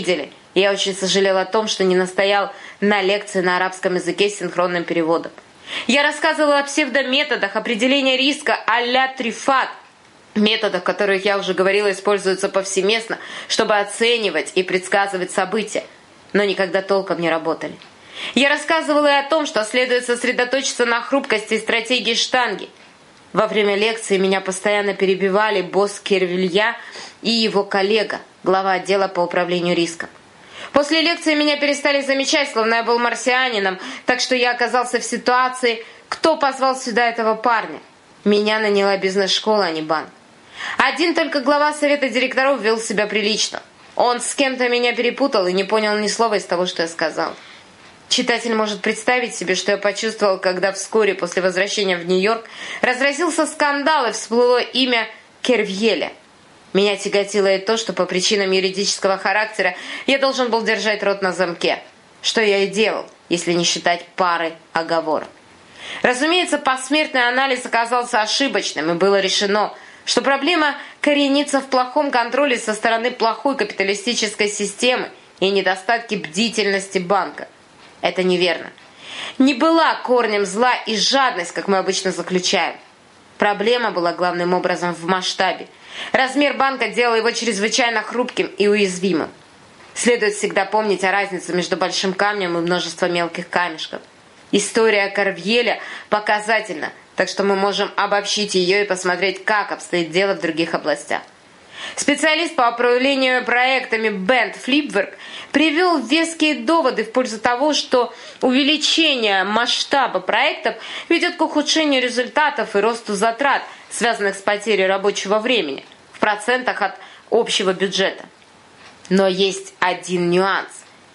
Я очень сожалел о том, что не настоял на лекции на арабском языке с синхронным переводом. Я рассказывал о псевдометодах определения риска а-ля Трифат, методах, которых я уже говорила, используются повсеместно, чтобы оценивать и предсказывать события, но никогда толком не работали. Я рассказывала и о том, что следует сосредоточиться на хрупкости и стратегии штанги. Во время лекции меня постоянно перебивали босс Кервилья и его коллега, глава отдела по управлению риском. После лекции меня перестали замечать, словно я был марсианином, так что я оказался в ситуации, кто позвал сюда этого парня. Меня наняла бизнес-школа, а не банк. Один только глава совета директоров вел себя прилично. Он с кем-то меня перепутал и не понял ни слова из того, что я сказал. Читатель может представить себе, что я почувствовал, когда вскоре после возвращения в Нью-Йорк разразился скандал и всплыло имя Кервьеля. Меня тяготило и то, что по причинам юридического характера я должен был держать рот на замке, что я и делал, если не считать пары оговорок. Разумеется, посмертный анализ оказался ошибочным, и было решено, что проблема коренится в плохом контроле со стороны плохой капиталистической системы и недостатке бдительности банка. Это неверно. Не была корнем зла и жадность, как мы обычно заключаем. Проблема была главным образом в масштабе. Размер банка делал его чрезвычайно хрупким и уязвимым. Следует всегда помнить о разнице между большим камнем и множеством мелких камешков. История Кервьеля показательна, так что мы можем обобщить ее и посмотреть, как обстоит дело в других областях. Специалист по управлению проектами Бент Флипверк привел веские доводы в пользу того, что увеличение масштаба проектов ведет к ухудшению результатов и росту затрат, связанных с потерей рабочего времени, в процентах от общего бюджета. Но есть один нюанс.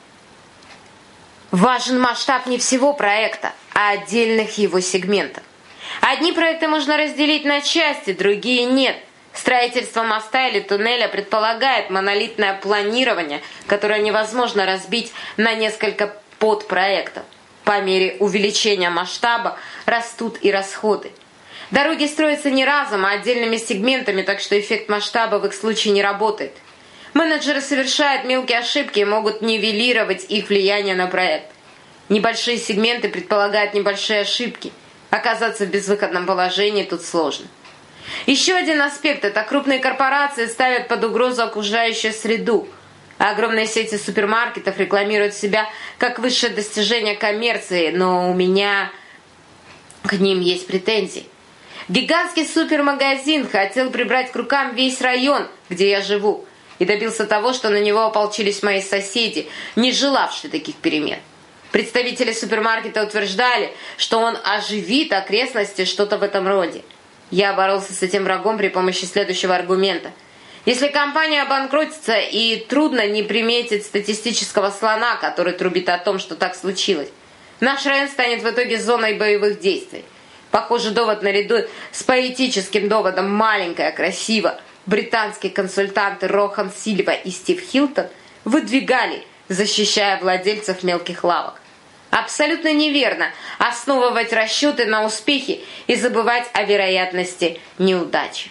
Важен масштаб не всего проекта, а отдельных его сегментов. Одни проекты можно разделить на части, другие нет. Строительство моста или туннеля предполагает монолитное планирование, которое невозможно разбить на несколько подпроектов. По мере увеличения масштаба растут и расходы. Дороги строятся не разом, а отдельными сегментами, так что эффект масштаба в их случае не работает. Менеджеры совершают мелкие ошибки и могут нивелировать их влияние на проект. Небольшие сегменты предполагают небольшие ошибки. Оказаться в безвыходном положении тут сложно. Еще один аспект – это крупные корпорации ставят под угрозу окружающую среду. Огромные сети супермаркетов рекламируют себя как высшее достижение коммерции, но у меня к ним есть претензии. Гигантский супермагазин хотел прибрать к рукам весь район, где я живу, и добился того, что на него ополчились мои соседи, не желавшие таких перемен. Представители супермаркета утверждали, что он оживит окрестности, что-то в этом роде. Я боролся с этим врагом при помощи следующего аргумента. Если компания обанкротится, и трудно не приметить статистического слона, который трубит о том, что так случилось, наш район станет в итоге зоной боевых действий. Похоже, довод наряду с поэтическим доводом «маленькая, красиво» британские консультанты Рохан Сильва и Стив Хилтон выдвигали, защищая владельцев мелких лавок. Абсолютно неверно основывать расчеты на успехи и забывать о вероятности неудачи.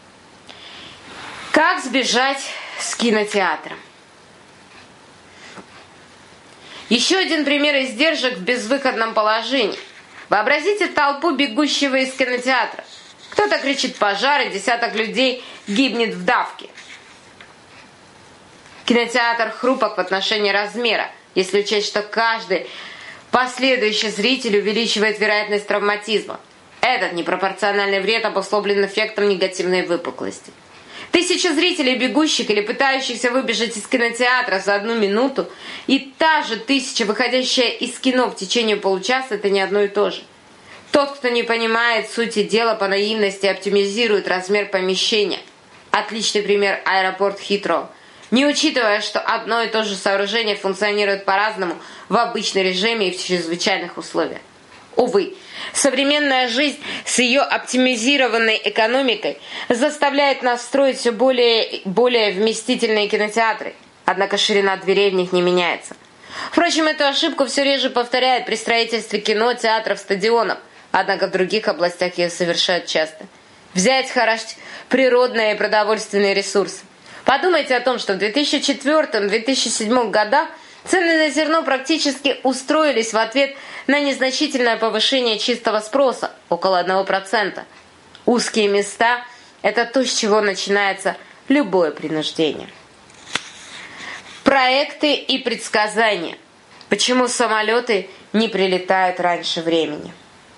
Как сбежать с кинотеатра? Еще один пример издержек в безвыходном положении. Вообразите толпу бегущего из кинотеатра. Кто-то кричит «пожар», и десяток людей гибнет в давке. Кинотеатр хрупок в отношении размера, если учесть, что каждый последующий зритель увеличивает вероятность травматизма. Этот непропорциональный вред обусловлен эффектом негативной выпуклости. Тысячи зрителей, бегущих или пытающихся выбежать из кинотеатра за 1 минуту, и та же тысяча, выходящая из кино в течение получаса, это не одно и то же. Тот, кто не понимает сути дела, по наивности оптимизирует размер помещения. Отличный пример — аэропорт Хитроу. Не учитывая, что одно и то же сооружение функционирует по-разному в обычном режиме и в чрезвычайных условиях. Увы, современная жизнь с ее оптимизированной экономикой заставляет нас строить все более и более вместительные кинотеатры, однако ширина дверей в них не меняется. Впрочем, эту ошибку все реже повторяют при строительстве кино, театров, стадионов, однако в других областях ее совершают часто. Взять природные и продовольственные ресурсы. Подумайте о том, что в 2004-2007 годах цены на зерно практически устроились в ответ на незначительное повышение чистого спроса, около 1%. Узкие места – это то, с чего начинается любое принуждение. Проекты и предсказания. Почему самолеты не прилетают раньше времени?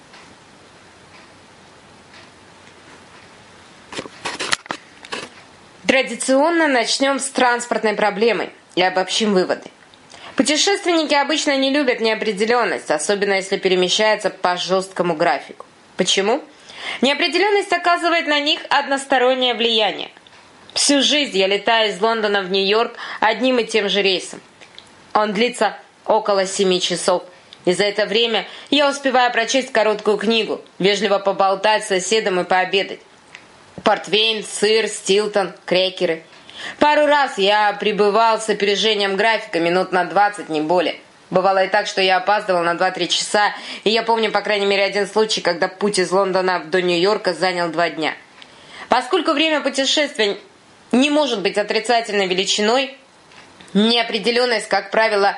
Традиционно начнем с транспортной проблемы и обобщим выводы. Путешественники обычно не любят неопределенность, особенно если перемещаются по жесткому графику. Почему? Неопределенность оказывает на них одностороннее влияние. Всю жизнь я летаю из Лондона в Нью-Йорк одним и тем же рейсом. Он длится около 7 часов. И за это время я успеваю прочесть короткую книгу, вежливо поболтать с соседом и пообедать. Портвейн, сыр, Стилтон, крекеры. Пару раз я пребывал с опережением графика минут на 20, не более. Бывало и так, что я опаздывал на 2-3 часа, и я помню, по крайней мере, один случай, когда путь из Лондона до Нью-Йорка занял 2 дня. Поскольку время путешествия не может быть отрицательной величиной, неопределенность, как правило,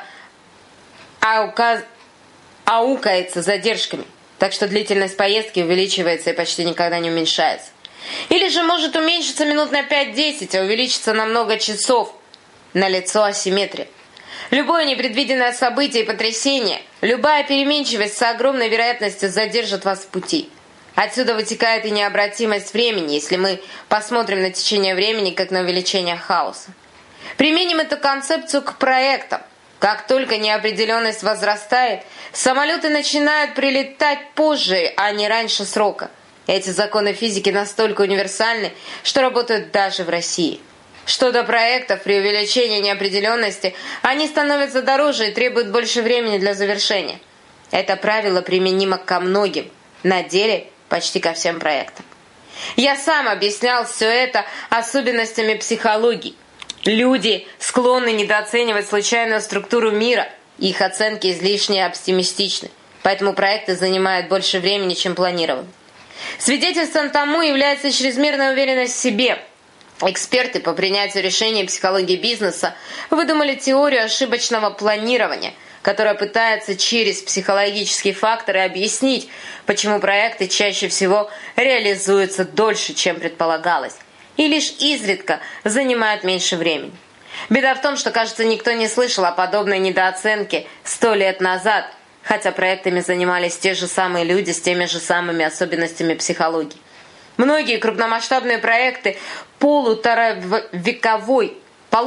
аукается задержками, так что длительность поездки увеличивается и почти никогда не уменьшается. Или же может уменьшиться минут на 5-10, а увеличиться на много часов. Налицо асимметрия. Любое непредвиденное событие и потрясение, любая переменчивость с огромной вероятностью задержит вас в пути. Отсюда вытекает и необратимость времени, если мы посмотрим на течение времени как на увеличение хаоса. Применим эту концепцию к проектам. Как только неопределенность возрастает, самолеты начинают прилетать позже, а не раньше срока. Эти законы физики настолько универсальны, что работают даже в России. Что до проектов, при увеличении неопределенности они становятся дороже и требуют больше времени для завершения. Это правило применимо ко многим, на деле почти ко всем проектам. Я сам объяснял все это особенностями психологии. Люди склонны недооценивать случайную структуру мира, их оценки излишне оптимистичны, поэтому проекты занимают больше времени, чем планировали. Свидетельством тому является чрезмерная уверенность в себе. Эксперты по принятию решений психологии бизнеса выдумали теорию ошибочного планирования, которая пытается через психологические факторы объяснить, почему проекты чаще всего реализуются дольше, чем предполагалось, и лишь изредка занимают меньше времени. Беда в том, что, кажется, никто не слышал о подобной недооценке 100 лет назад, хотя проектами занимались те же самые люди с теми же самыми особенностями психологии. Многие крупномасштабные проекты полуторавековой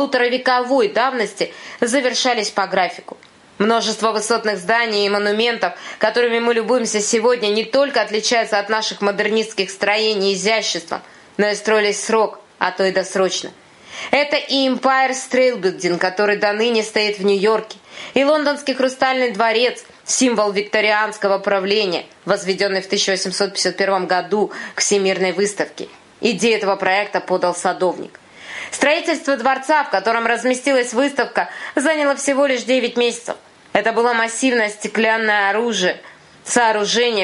давности завершались по графику. Множество высотных зданий и монументов, которыми мы любуемся сегодня, не только отличаются от наших модернистских строений изяществом, но и строились в срок, а то и досрочно. Это и Empire State Building, который до ныне стоит в Нью-Йорке, и Лондонский Хрустальный дворец, символ викторианского правления, возведенный в 1851 году к Всемирной выставке. Идею этого проекта подал садовник. Строительство дворца, в котором разместилась выставка, заняло всего лишь 9 месяцев. Это было массивное стеклянное сооружение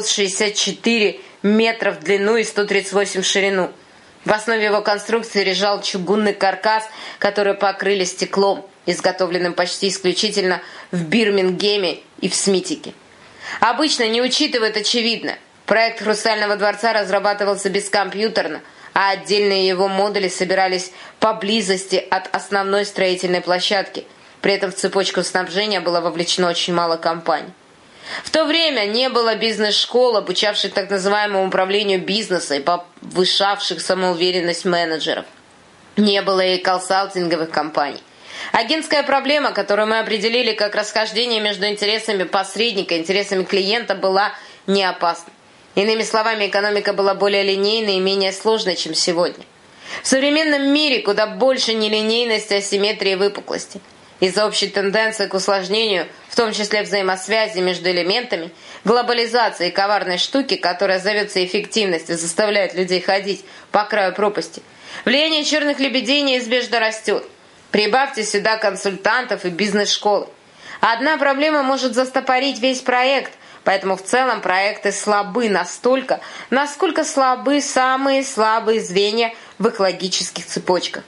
564 метра в длину и 138 в ширину. В основе его конструкции лежал чугунный каркас, который покрыли стеклом, изготовленным почти исключительно в Бирмингеме и в Смитике. Обычно не учитывают очевидное. Проект Хрустального дворца разрабатывался бескомпьютерно, а отдельные его модули собирались поблизости от основной строительной площадки. При этом в цепочку снабжения было вовлечено очень мало компаний. В то время не было бизнес-школ, обучавших так называемому управлению бизнеса и повышавших самоуверенность менеджеров. Не было и консалтинговых компаний. Агентская проблема, которую мы определили как расхождение между интересами посредника и интересами клиента, была не опасна. Иными словами, экономика была более линейной и менее сложной, чем сегодня. В современном мире куда больше нелинейности, асимметрии и выпуклости. Из-за общей тенденции к усложнению, в том числе взаимосвязи между элементами, глобализации и коварной штуки, которая зовется эффективностью, заставляет людей ходить по краю пропасти, влияние черных лебедей неизбежно растет. Прибавьте сюда консультантов и бизнес-школы. Одна проблема может застопорить весь проект, поэтому в целом проекты слабы настолько, насколько слабы самые слабые звенья в их логических цепочках.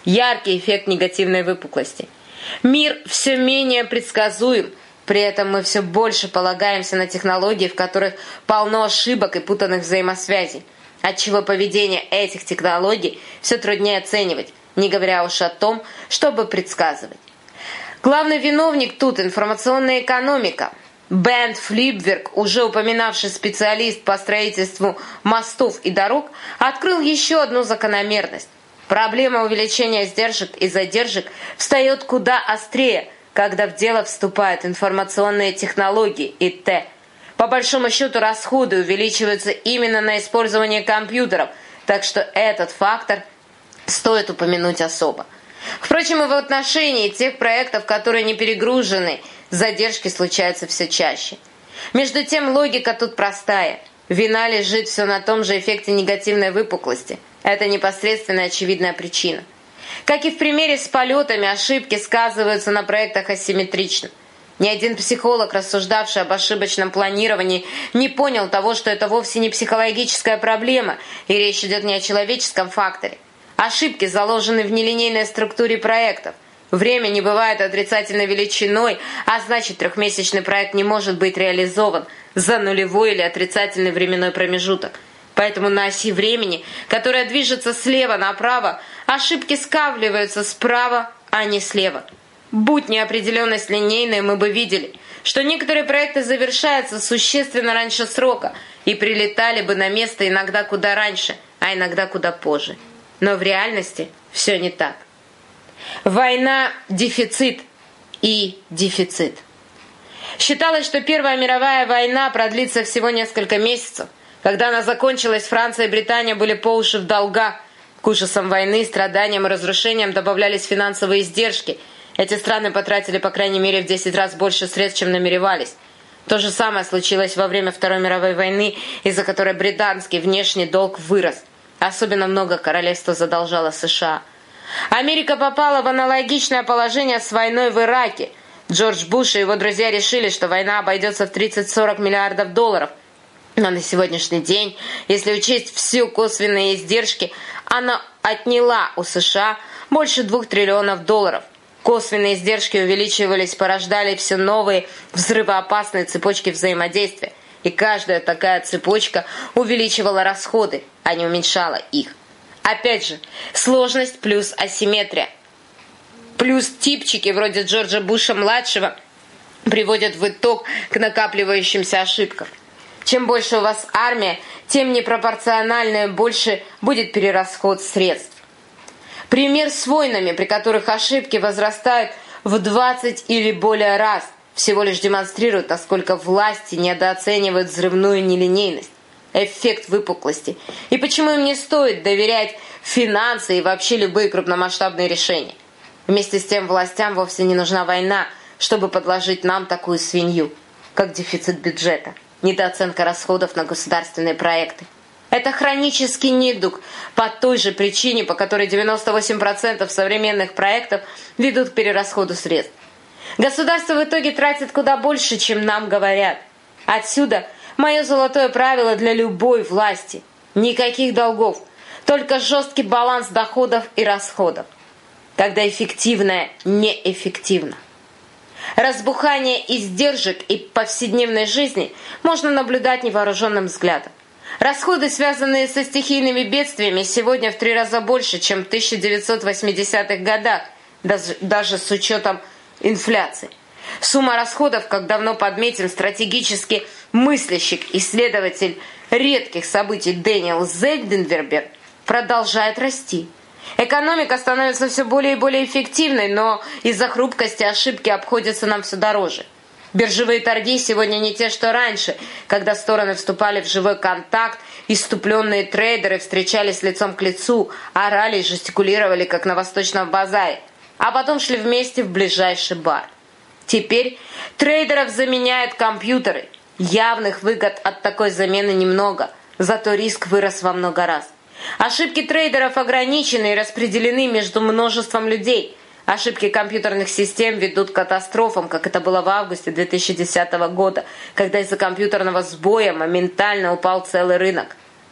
яркий эффект негативной выпуклости. Мир все менее предсказуем, при этом мы все больше полагаемся на технологии, в которых полно ошибок и путанных взаимосвязей, отчего поведение этих технологий все труднее оценивать, не говоря уж о том, чтобы предсказывать. Главный виновник тут – информационная экономика. Бент Флиберг, уже упоминавший специалист по строительству мостов и дорог, открыл еще одну закономерность. Проблема увеличения издержек и задержек встает куда острее, когда в дело вступают информационные технологии и т. По большому счету расходы увеличиваются именно на использование компьютеров, так что этот фактор стоит упомянуть особо. Впрочем, и в отношении тех проектов, которые не перегружены, задержки случаются все чаще. Между тем, логика тут простая. Вина лежит все на том же эффекте негативной выпуклости. Это непосредственная очевидная причина. Как и в примере с полетами, ошибки сказываются на проектах асимметрично. Ни один психолог, рассуждавший об ошибочном планировании, не понял того, что это вовсе не психологическая проблема, и речь идет не о человеческом факторе. Ошибки заложены в нелинейной структуре проектов. Время не бывает отрицательной величиной, а значит, трехмесячный проект не может быть реализован за нулевой или отрицательный временной промежуток. Поэтому на оси времени, которая движется слева направо, ошибки скапливаются справа, а не слева. Будь неопределенность линейной, мы бы видели, что некоторые проекты завершаются существенно раньше срока и прилетали бы на место иногда куда раньше, а иногда куда позже. Но в реальности все не так. Война – дефицит и дефицит. Считалось, что Первая мировая война продлится всего несколько месяцев. Когда она закончилась, Франция и Британия были по уши в долгах. К ужасам войны, страданиям и разрушениям добавлялись финансовые издержки. Эти страны потратили по крайней мере в 10 раз больше средств, чем намеревались. То же самое случилось во время Второй мировой войны, из-за которой британский внешний долг вырос. Особенно много королевство задолжало США. Америка попала в аналогичное положение с войной в Ираке. Джордж Буш и его друзья решили, что война обойдется в 30-40 миллиардов долларов. Но на сегодняшний день, если учесть все косвенные издержки, она отняла у США больше 2 триллионов долларов. Косвенные издержки увеличивались, порождали все новые взрывоопасные цепочки взаимодействия. И каждая такая цепочка увеличивала расходы, а не уменьшала их. Опять же, сложность плюс асимметрия. Плюс типчики вроде Джорджа Буша-младшего приводят в итог к накапливающимся ошибкам. Чем больше у вас армия, тем непропорционально больше будет перерасход средств. Пример с войнами, при которых ошибки возрастают в 20 или более раз, всего лишь демонстрирует, насколько власти недооценивают взрывную нелинейность, эффект выпуклости, и почему им не стоит доверять финансы и вообще любые крупномасштабные решения. Вместе с тем властям вовсе не нужна война, чтобы подложить нам такую свинью, как дефицит бюджета, недооценка расходов на государственные проекты. Это хронический недуг по той же причине, по которой 98% современных проектов ведут к перерасходу средств. Государство в итоге тратит куда больше, чем нам говорят. Отсюда мое золотое правило для любой власти. Никаких долгов, только жесткий баланс доходов и расходов. Когда эффективное неэффективно. Разбухание издержек и повседневной жизни можно наблюдать невооруженным взглядом. Расходы, связанные со стихийными бедствиями, сегодня в 3 раза больше, чем в 1980-х годах, даже с учетом инфляции. Сумма расходов, как давно подметил стратегически мыслящий исследователь редких событий Дэниел Зельденвербер, продолжает расти. Экономика становится все более и более эффективной, но из-за хрупкости ошибки обходятся нам все дороже. Биржевые торги сегодня не те, что раньше, когда стороны вступали в живой контакт, исступленные трейдеры встречались лицом к лицу, орали и жестикулировали, как на восточном базаре, а потом шли вместе в ближайший бар. Теперь трейдеров заменяют компьютеры. Явных выгод от такой замены немного, зато риск вырос во много раз. Ошибки трейдеров ограничены и распределены между множеством людей. Ошибки компьютерных систем ведут к катастрофам, как это было в августе 2010 года, когда из-за компьютерного сбоя моментально упал целый рынок.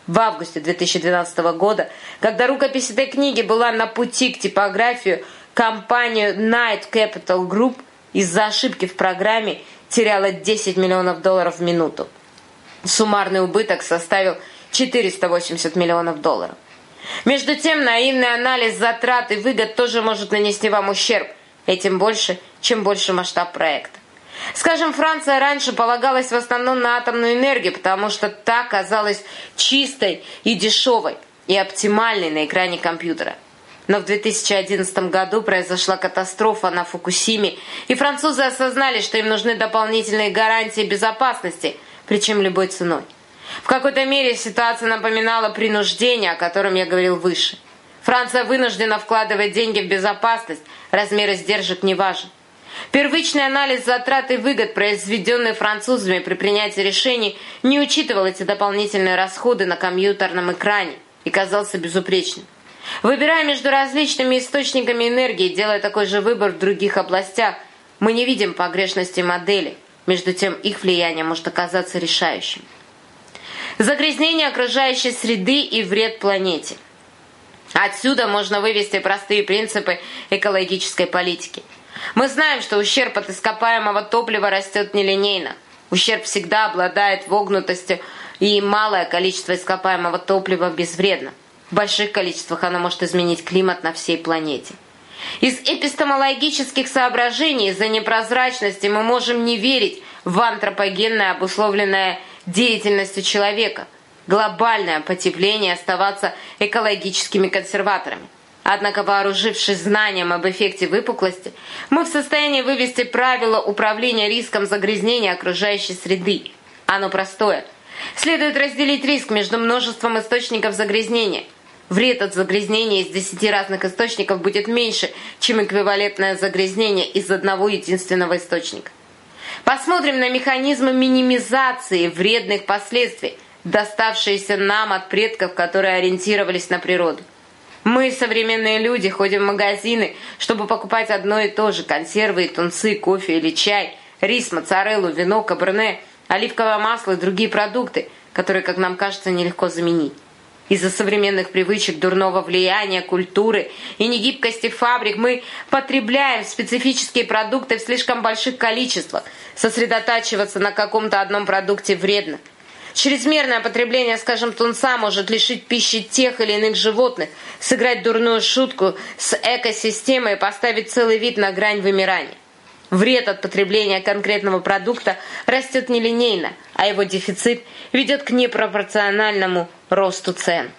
В августе 2012 года, когда рукопись этой книги была на пути к типографию, компания Knight Capital Group из-за ошибки в программе теряла $10 миллионов в минуту. Суммарный убыток составил $480 миллионов. Между тем, наивный анализ затрат и выгод тоже может нанести вам ущерб, и тем больше, чем больше масштаб проекта. Скажем, Франция раньше полагалась в основном на атомную энергию, потому что та казалась чистой и дешевой, и оптимальной на экране компьютера. Но в 2011 году произошла катастрофа на Фукусиме, и французы осознали, что им нужны дополнительные гарантии безопасности, причем любой ценой. В какой-то мере ситуация напоминала принуждение, о котором я говорил выше. Франция вынуждена вкладывать деньги в безопасность, размер издержек не важен. Первичный анализ затрат и выгод, произведенный французами при принятии решений, не учитывал эти дополнительные расходы на компьютерном экране и казался безупречным. Выбирая между различными источниками энергии, делая такой же выбор в других областях, мы не видим погрешности модели, между тем их влияние может оказаться решающим. Загрязнение окружающей среды и вред планете. Отсюда можно вывести простые принципы экологической политики. Мы знаем, что ущерб от ископаемого топлива растет нелинейно. Ущерб всегда обладает вогнутостью, и малое количество ископаемого топлива безвредно. В больших количествах оно может изменить климат на всей планете. Из эпистемологических соображений из-за непрозрачности мы можем не верить в антропогенное, обусловленное деятельностью человека, глобальное потепление, оставаться экологическими консерваторами. Однако, вооружившись знанием об эффекте выпуклости, мы в состоянии вывести правила управления риском загрязнения окружающей среды. Оно простое. Следует разделить риск между множеством источников загрязнения. Вред от загрязнения из 10 разных источников будет меньше, чем эквивалентное загрязнение из одного единственного источника. Посмотрим на механизмы минимизации вредных последствий, доставшиеся нам от предков, которые ориентировались на природу. Мы, современные люди, ходим в магазины, чтобы покупать одно и то же: консервы и тунцы, кофе или чай, рис, моцареллу, вино, каберне, оливковое масло и другие продукты, которые, как нам кажется, нелегко заменить. Из-за современных привычек, дурного влияния, культуры и негибкости фабрик мы потребляем специфические продукты в слишком больших количествах. Сосредотачиваться на каком-то одном продукте вредно. Чрезмерное потребление, скажем, тунца может лишить пищи тех или иных животных, сыграть дурную шутку с экосистемой и поставить целый вид на грань вымирания. Вред от потребления конкретного продукта растет нелинейно, а его дефицит ведет к непропорциональному росту цен.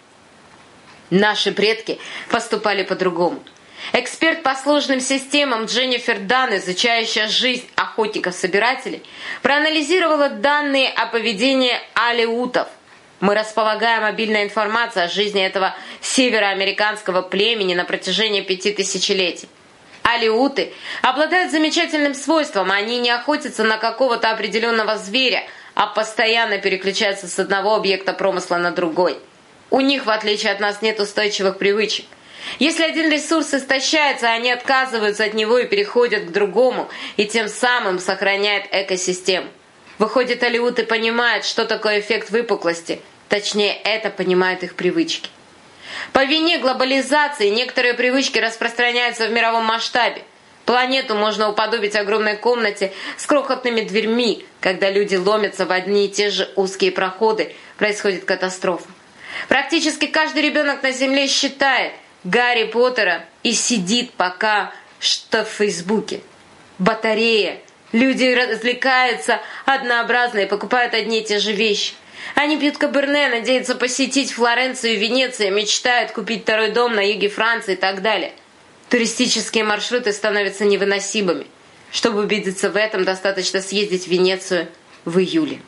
Наши предки поступали по-другому. Эксперт по сложным системам Дженнифер Дан, изучающая жизнь охотников-собирателей, проанализировала данные о поведении алеутов. Мы располагаем обильной информацией о жизни этого североамериканского племени на протяжении 5 тысячелетий. Алеуты обладают замечательным свойством: они не охотятся на какого-то определенного зверя, а постоянно переключаются с одного объекта промысла на другой. У них, в отличие от нас, нет устойчивых привычек. Если один ресурс истощается, они отказываются от него и переходят к другому, и тем самым сохраняют экосистему. Выходит, алеуты понимают, что такое эффект выпуклости, точнее, это понимают их привычки. По вине глобализации некоторые привычки распространяются в мировом масштабе. Планету можно уподобить огромной комнате с крохотными дверьми. Когда люди ломятся в одни и те же узкие проходы, происходит катастрофа. Практически каждый ребенок на Земле считает Гарри Поттера и сидит пока что в Фейсбуке. Батарея. Люди развлекаются однообразно и покупают одни и те же вещи. Они пьют каберне, надеются посетить Флоренцию и Венецию, мечтают купить второй дом на юге Франции и так далее. Туристические маршруты становятся невыносимыми. Чтобы убедиться в этом, достаточно съездить в Венецию в июле.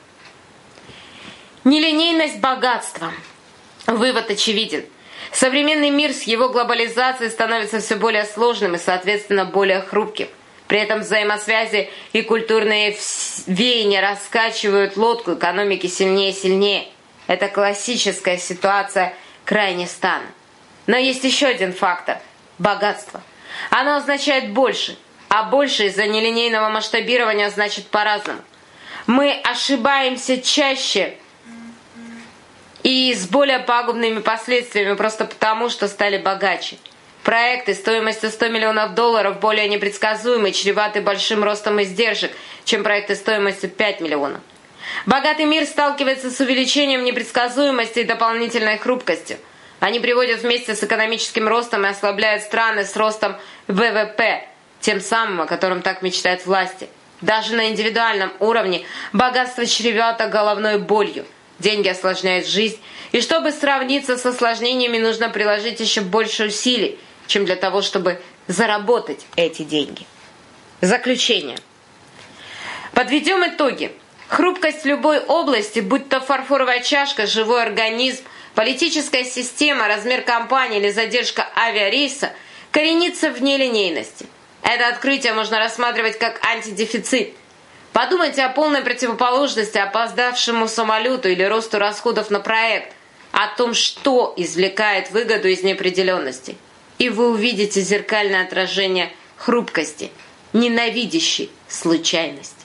Нелинейность богатства. Вывод очевиден. Современный мир с его глобализацией становится все более сложным и, соответственно, более хрупким. При этом взаимосвязи и культурные веяния раскачивают лодку экономики сильнее и сильнее. Это классическая ситуация крайне стана. Но есть еще один фактор – богатство. Оно означает больше, а больше из-за нелинейного масштабирования значит по-разному. Мы ошибаемся чаще, и с более пагубными последствиями просто потому, что стали богаче. Проекты стоимостью $100 миллионов более непредсказуемы, чреваты большим ростом издержек, чем проекты стоимостью 5 миллионов. Богатый мир сталкивается с увеличением непредсказуемости и дополнительной хрупкостью. Они приводят вместе с экономическим ростом и ослабляют страны с ростом ВВП, тем самым, о котором так мечтают власти. Даже на индивидуальном уровне богатство чревато головной болью. Деньги осложняют жизнь, и чтобы сравниться с осложнениями, нужно приложить еще больше усилий, чем для того, чтобы заработать эти деньги. Заключение. Подведем итоги. Хрупкость в любой области, будь то фарфоровая чашка, живой организм, политическая система, размер компании или задержка авиарейса, коренится в нелинейности. Это открытие можно рассматривать как антидефицит. Подумайте о полной противоположности опоздавшему самолету или росту расходов на проект, о том, что извлекает выгоду из неопределенности. И вы увидите зеркальное отражение хрупкости, ненавидящей случайность.